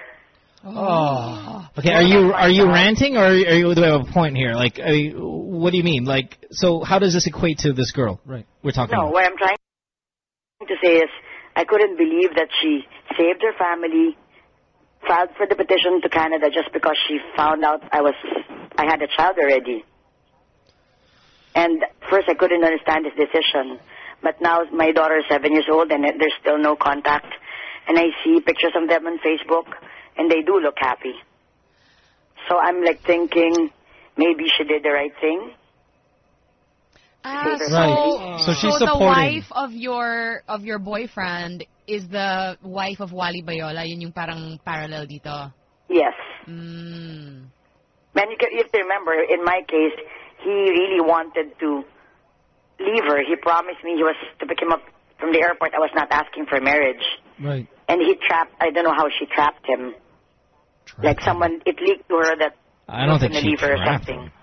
Oh. Okay, are you are you ranting or are you, do we have a point here? Like, are you, what do you mean? Like, so how does this equate to this girl? Right. We're talking No, about. what I'm trying to say is I couldn't believe that she saved her family, filed for the petition to Canada just because she found out I was I had a child already. And first I couldn't understand his decision. But now my daughter is seven years old and there's still no contact. And I see pictures of them on Facebook and they do look happy. So I'm like thinking maybe she did the right thing. Ah, so, Right. So she's so the supporting. wife of your of your boyfriend is the wife of Wally Bayola. Yun yung parang parallel dito. Yes. Mm. Man, you, can, you have to remember, in my case, he really wanted to leave her. He promised me he was to pick him up from the airport. I was not asking for marriage. Right. And he trapped, I don't know how she trapped him. Trapped like someone, it leaked to her that I don't he think was she going to leave her or trapped something.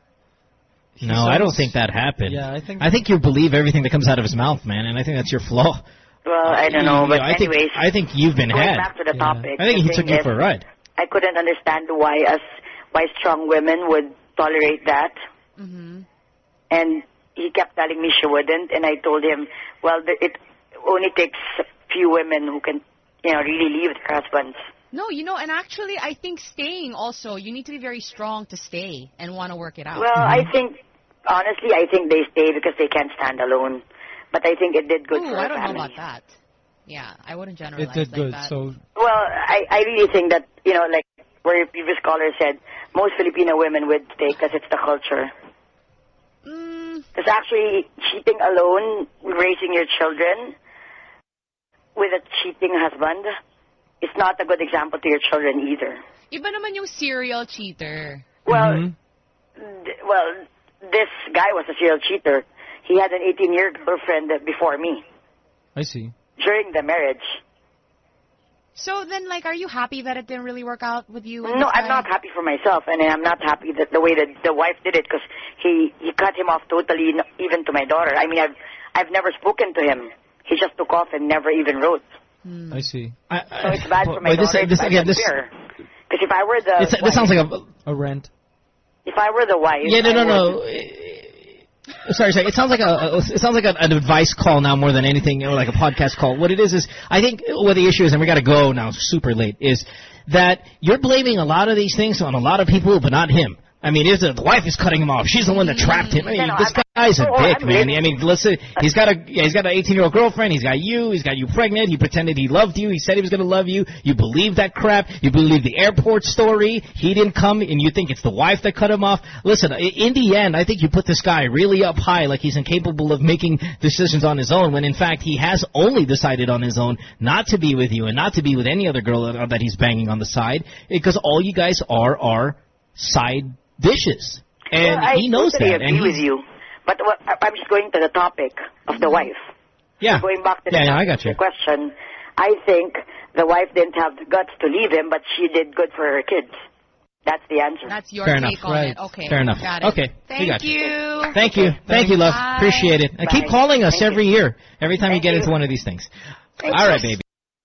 No, I don't think that happened. Yeah, I think. I think you believe everything that comes out of his mouth, man, and I think that's your flaw. Well, I don't know, but Yeah, I anyways. think I think you've been going had. back to the topic. I think the he thing took you is, for a ride. I couldn't understand why us, why strong women would tolerate that. Mm-hmm. And he kept telling me she wouldn't, and I told him, well, the, it only takes a few women who can, you know, really leave their husbands. No, you know, and actually, I think staying also, you need to be very strong to stay and want to work it out. Well, I think, honestly, I think they stay because they can't stand alone. But I think it did good Ooh, for I her don't family. know about that. Yeah, I wouldn't generalize It did like good. that. So Well, I, I really think that, you know, like where your previous caller said, most Filipino women would stay because it's the culture. Mm. Because actually, cheating alone, raising your children with a cheating husband, is not a good example to your children either. Iba naman yung serial cheater. Well, Mm-hmm. th- well, this guy was a serial cheater. He had an eighteen-year girlfriend before me I see. during the marriage. So then, like, are you happy that it didn't really work out with you? and No, this I'm guy? not happy for myself, and I'm not happy that the way that the wife did it, because he he cut him off totally, n- even to my daughter. I mean, I've I've never spoken to him. He just took off and never even wrote. I see. I, So it's bad for my wait, this, daughter. this, it's again, this, unfair. Because if I were the it's, wife, this sounds like a A rent. if I were the wife, yeah, no, I no, would- no. Uh, Sorry, sorry. It sounds like a, a it sounds like a, an advice call now more than anything, or like a podcast call. What it is is, I think what the issue is, and we got to go now, super late, is that you're blaming a lot of these things on a lot of people, but not him. I mean, is it, the wife is cutting him off. She's the one that trapped him. I mean, No, no, this I'm- guy's a oh, dick, I'm man. blaming- I mean, listen, he's got a yeah, he's got an eighteen-year-old girlfriend. He's got you. He's got you pregnant. He pretended he loved you. He said he was going to love you. You believe that crap. You believe the airport story. He didn't come, and you think it's the wife that cut him off. Listen, i- in the end, I think you put this guy really up high, like he's incapable of making decisions on his own, when in fact he has only decided on his own not to be with you and not to be with any other girl that, that he's banging on the side, because all you guys are are side dishes. And well, I he knows totally that. agree And with he's, you. But what, I- I'm just going to the topic of the wife. yeah, Going back to the, yeah, yeah, I topic got of you. the question, I think the wife didn't have the guts to leave him, but she did good for her kids. That's the answer. That's your Fair take enough. on Right. it. Okay. Fair enough. Got it. Okay, we Thank got you. you. Thank you. Thank you, love. Bye. Appreciate it. And keep Bye. calling us Thank every you. year, every time Thank you get you. into one of these things. Thank All you. right, baby.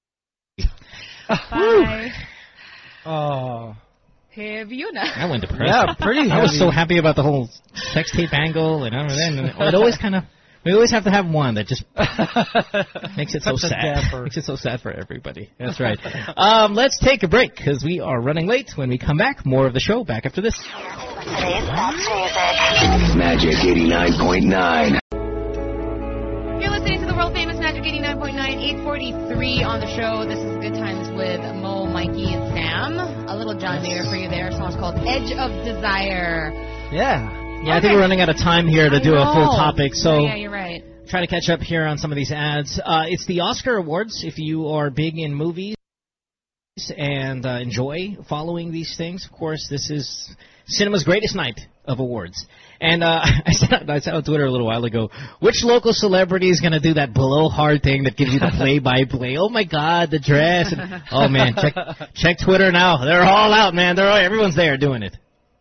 Bye. Oh. Heavy yun ah. I went depressed. Yeah, pretty I was heavy. so happy about the whole sex tape angle and everything. And it always kind of, we always have to have one that just makes it so Puts a sad. damper. Makes it so sad for everybody. That's right. Um, let's take a break because we are running late. When we come back, more of the show back after this. Today's best music. Magic eighty-nine point nine. You're listening to the world famous Magic eighty-nine point nine, eight forty-three on the show. This is Good Times with Mo, Mikey, and Sam. A little John Mayer for you there. A song's called Edge of Desire. Yeah. Yeah, I think we're running out of time here to I do a full know. topic. So Yeah, you're right. try to catch up here on some of these ads. Uh, it's the Oscar Awards. If you are big in movies and uh, enjoy following these things, of course, this is cinema's greatest night of awards. And uh, I said I said on Twitter a little while ago, which local celebrity is going to do that blowhard thing that gives you the play-by-play? Oh my God, the dress! And, oh man, check check Twitter now. They're all out, man. They're all, everyone's there doing it.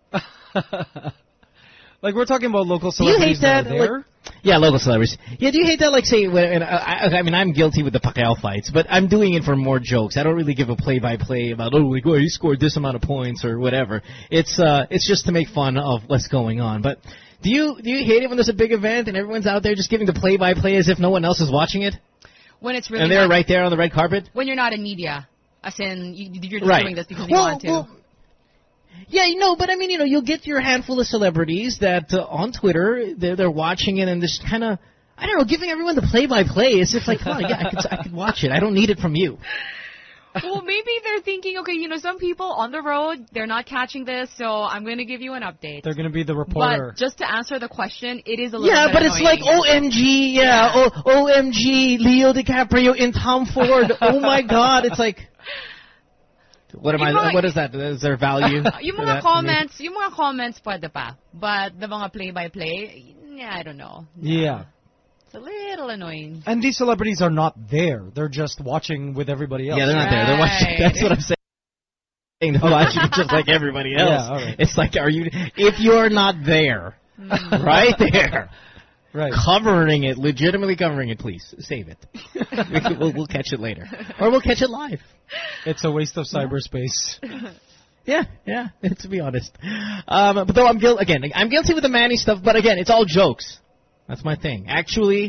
Like, we're talking about local Do you celebrities hate that? that are there. Like, yeah, local celebrities. Yeah, do you hate that? Like, say, when, and I, I mean, I'm guilty with the Pacquiao fights, but I'm doing it for more jokes. I don't really give a play-by-play about, oh, like, well, he scored this amount of points or whatever. It's uh, it's just to make fun of what's going on. But do you do you hate it when there's a big event and everyone's out there just giving the play-by-play as if no one else is watching it, When it's really and they're not, right there on the red carpet? when you're not in media. As in, you, you're just Right. doing this because you Well, want to. well, Yeah, you know, but I mean, you know, you'll get your handful of celebrities that uh, on Twitter, they're, they're watching it and just kind of, I don't know, giving everyone the play-by-play. It's just like, come on, yeah, I could, I could watch it. I don't need it from you. Well, maybe they're thinking, okay, you know, some people on the road, they're not catching this, so I'm going to give you an update. They're going to be the reporter. But just to answer the question, it is a little Yeah, bit but it's annoying. like, O M G, yeah, O- OMG, Leo DiCaprio in Tom Ford. Oh, my God. It's like, what am Yung I, mga- what is that? Is there value? Yung for mga that for me? comments, yung mga comments pwede pa. But the mga play-by-play, yeah, I don't know. Yeah. It's a little annoying. And these celebrities are not there. They're just watching with everybody else. Yeah, they're not there. They're watching. Right. That's what I'm saying. They're watching just like everybody else. Yeah, all right. It's like, are you? If you're not there, right there, right, covering it, legitimately covering it, please save it. we can, we'll, we'll catch it later, or we'll catch it live. It's a waste of cyberspace. Yeah, yeah. To be honest, um, but though I'm guilty again. I'm guilty with the Manny stuff, but again, it's all jokes. That's my thing. Actually.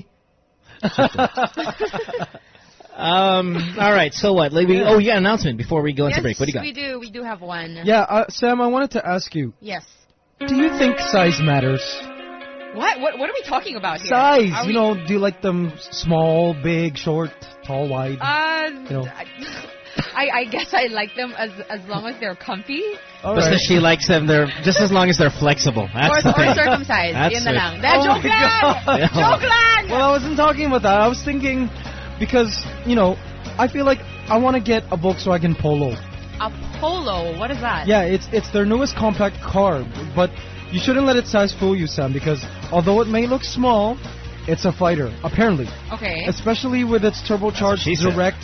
um. All right. So what? Like we, Yeah. Oh, yeah. Announcement before we go into Yes, break. What do you got? we do. We do have one. Yeah, uh, Sam, I wanted to ask you, Yes. do you think size matters? What? What? What are we talking about here? Size, Are you we- know, do you like them small, big, short, tall, wide? Uh, you know. I, I guess I like them as as long as they're comfy. All Just right. that she likes them. They're just as long as they're flexible. That's Or, the or thing. circumcised. That's Yun na it. lang. That Oh joke my lang! God. Joke lang! Well, I wasn't talking about that. I was thinking, because, you know, I feel like I want to get a Volkswagen Polo. A Polo. What is that? Yeah, it's it's their newest compact car, but you shouldn't let its size fool you, Sam, because although it may look small, it's a fighter, apparently. Okay. Especially with its turbocharged she said. direct,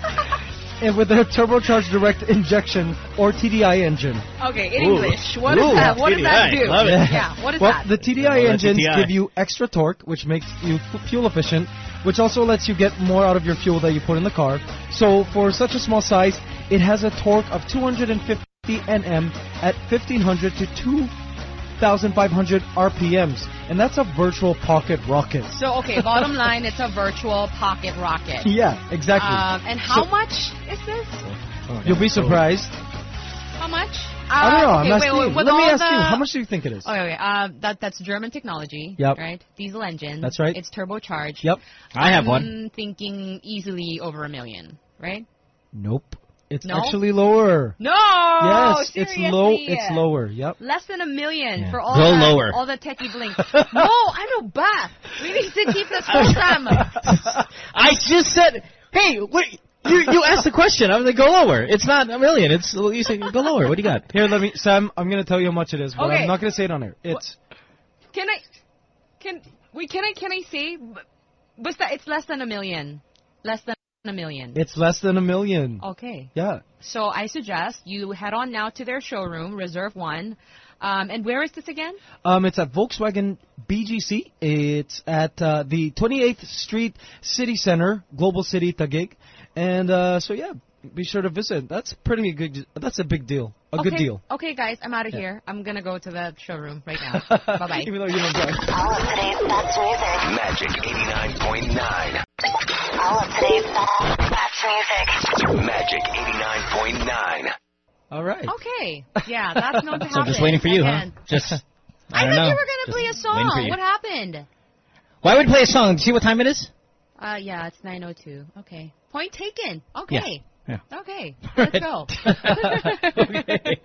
and with their turbocharged direct injection or T D I engine. Okay, in Ooh. English. What Ooh, is that? What does that T D I, do? love it. Yeah, what is well, that? the T D I Oh, the engines T D I. give you extra torque, which makes you f- fuel efficient, which also lets you get more out of your fuel that you put in the car. So for such a small size, it has a torque of two hundred fifty newton meters at fifteen hundred to two thousand five hundred R P Ms, and that's a virtual pocket rocket. So, okay, bottom line, it's a virtual pocket rocket. Yeah, exactly. Um, and how So- much is this? You'll be surprised. How much? I don't know. Uh, I'm okay, asking wait, you. wait, with Let me all ask you. the- How much do you think it is? Okay, okay. Uh, that that's German technology. Yep. Right. Diesel engine. That's right. It's turbocharged. Yep. I have I'm one. thinking easily over a million. Right? Nope. It's No? actually lower. No. Yes, it's seriously? low. It's lower. Yep. Less than a million Yeah. for all Go that, lower. all the techie bling. No, I know Bath. We need to keep this program. I just said, hey, wait. You you asked the question. I was like, go lower. It's not a million. It's you say go lower. What do you got? Here, let me, Sam. I'm gonna tell you how much it is, but Okay. I'm not gonna say it on air. It's Can I? Can wait? Can I? Can I say? b- Basta, it's less than a million. Less than a million. it's less than a million. Okay. Yeah. So I suggest you head on now to their showroom, reserve one. Um, and where is this again? Um, it's at Volkswagen B G C. It's at uh, the twenty-eighth Street City Center, Global City, Taguig. And uh, so yeah, be sure to visit. That's pretty good. That's a big deal. A okay. good deal. Okay, guys, I'm out of Yeah. here. I'm gonna go to the showroom right now. Bye bye. Even though you don't drive. All of today's best music. Magic eighty-nine point nine. All of today's best, best music. Magic eighty-nine point nine. All right. Okay. Yeah, that's known to happen. So I'm just waiting for you, Again. huh? Just. I, I don't thought know. you were gonna Just play a waiting song. for you. What happened? Why would we play a song? See what time it is? Uh, yeah, it's nine oh two. Okay. Point taken. Okay. Yeah. Okay. Let's go. Okay.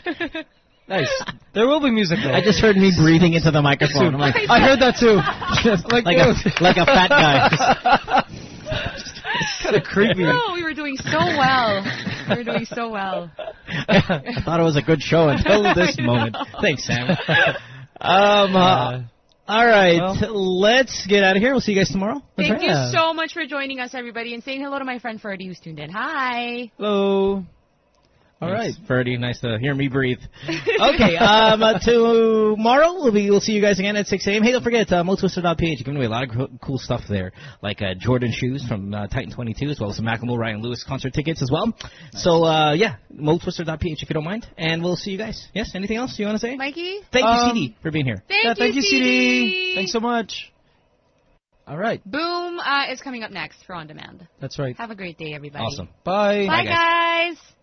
Nice. There will be music though. I just heard me breathing into the microphone. I'm like, I heard that too. like like a like a fat guy. kind of creepy. No, we were doing so well. We were doing so well. I thought it was a good show until this moment. Thanks, Sam. Um. Uh, all right, well. let's get out of here. We'll see you guys tomorrow. That's Thank right. you so much for joining us, everybody, and saying hello to my friend Ferdy who's tuned in. Hi. Hello. All Nice, right. Ferdy. Nice to hear me breathe. Okay, um, uh, tomorrow we'll be we'll see you guys again at six a.m. Hey, don't forget uh, mo twister dot p h. Giving away a lot of co- cool stuff there, like uh, Jordan shoes from uh, Titan twenty-two, as well as some Macklemore, Ryan Lewis concert tickets as well. So uh, yeah, mo twister dot p h if you don't mind, and we'll see you guys. Yes. Anything else you want to say? Mikey? Thank Um, you, C D, for being here. Thank yeah, you, thank you, C C D. D. Thanks so much. All right. Boom uh, is coming up next for On Demand. That's right. Have a great day, everybody. Awesome. Bye. Bye, Bye, guys. guys.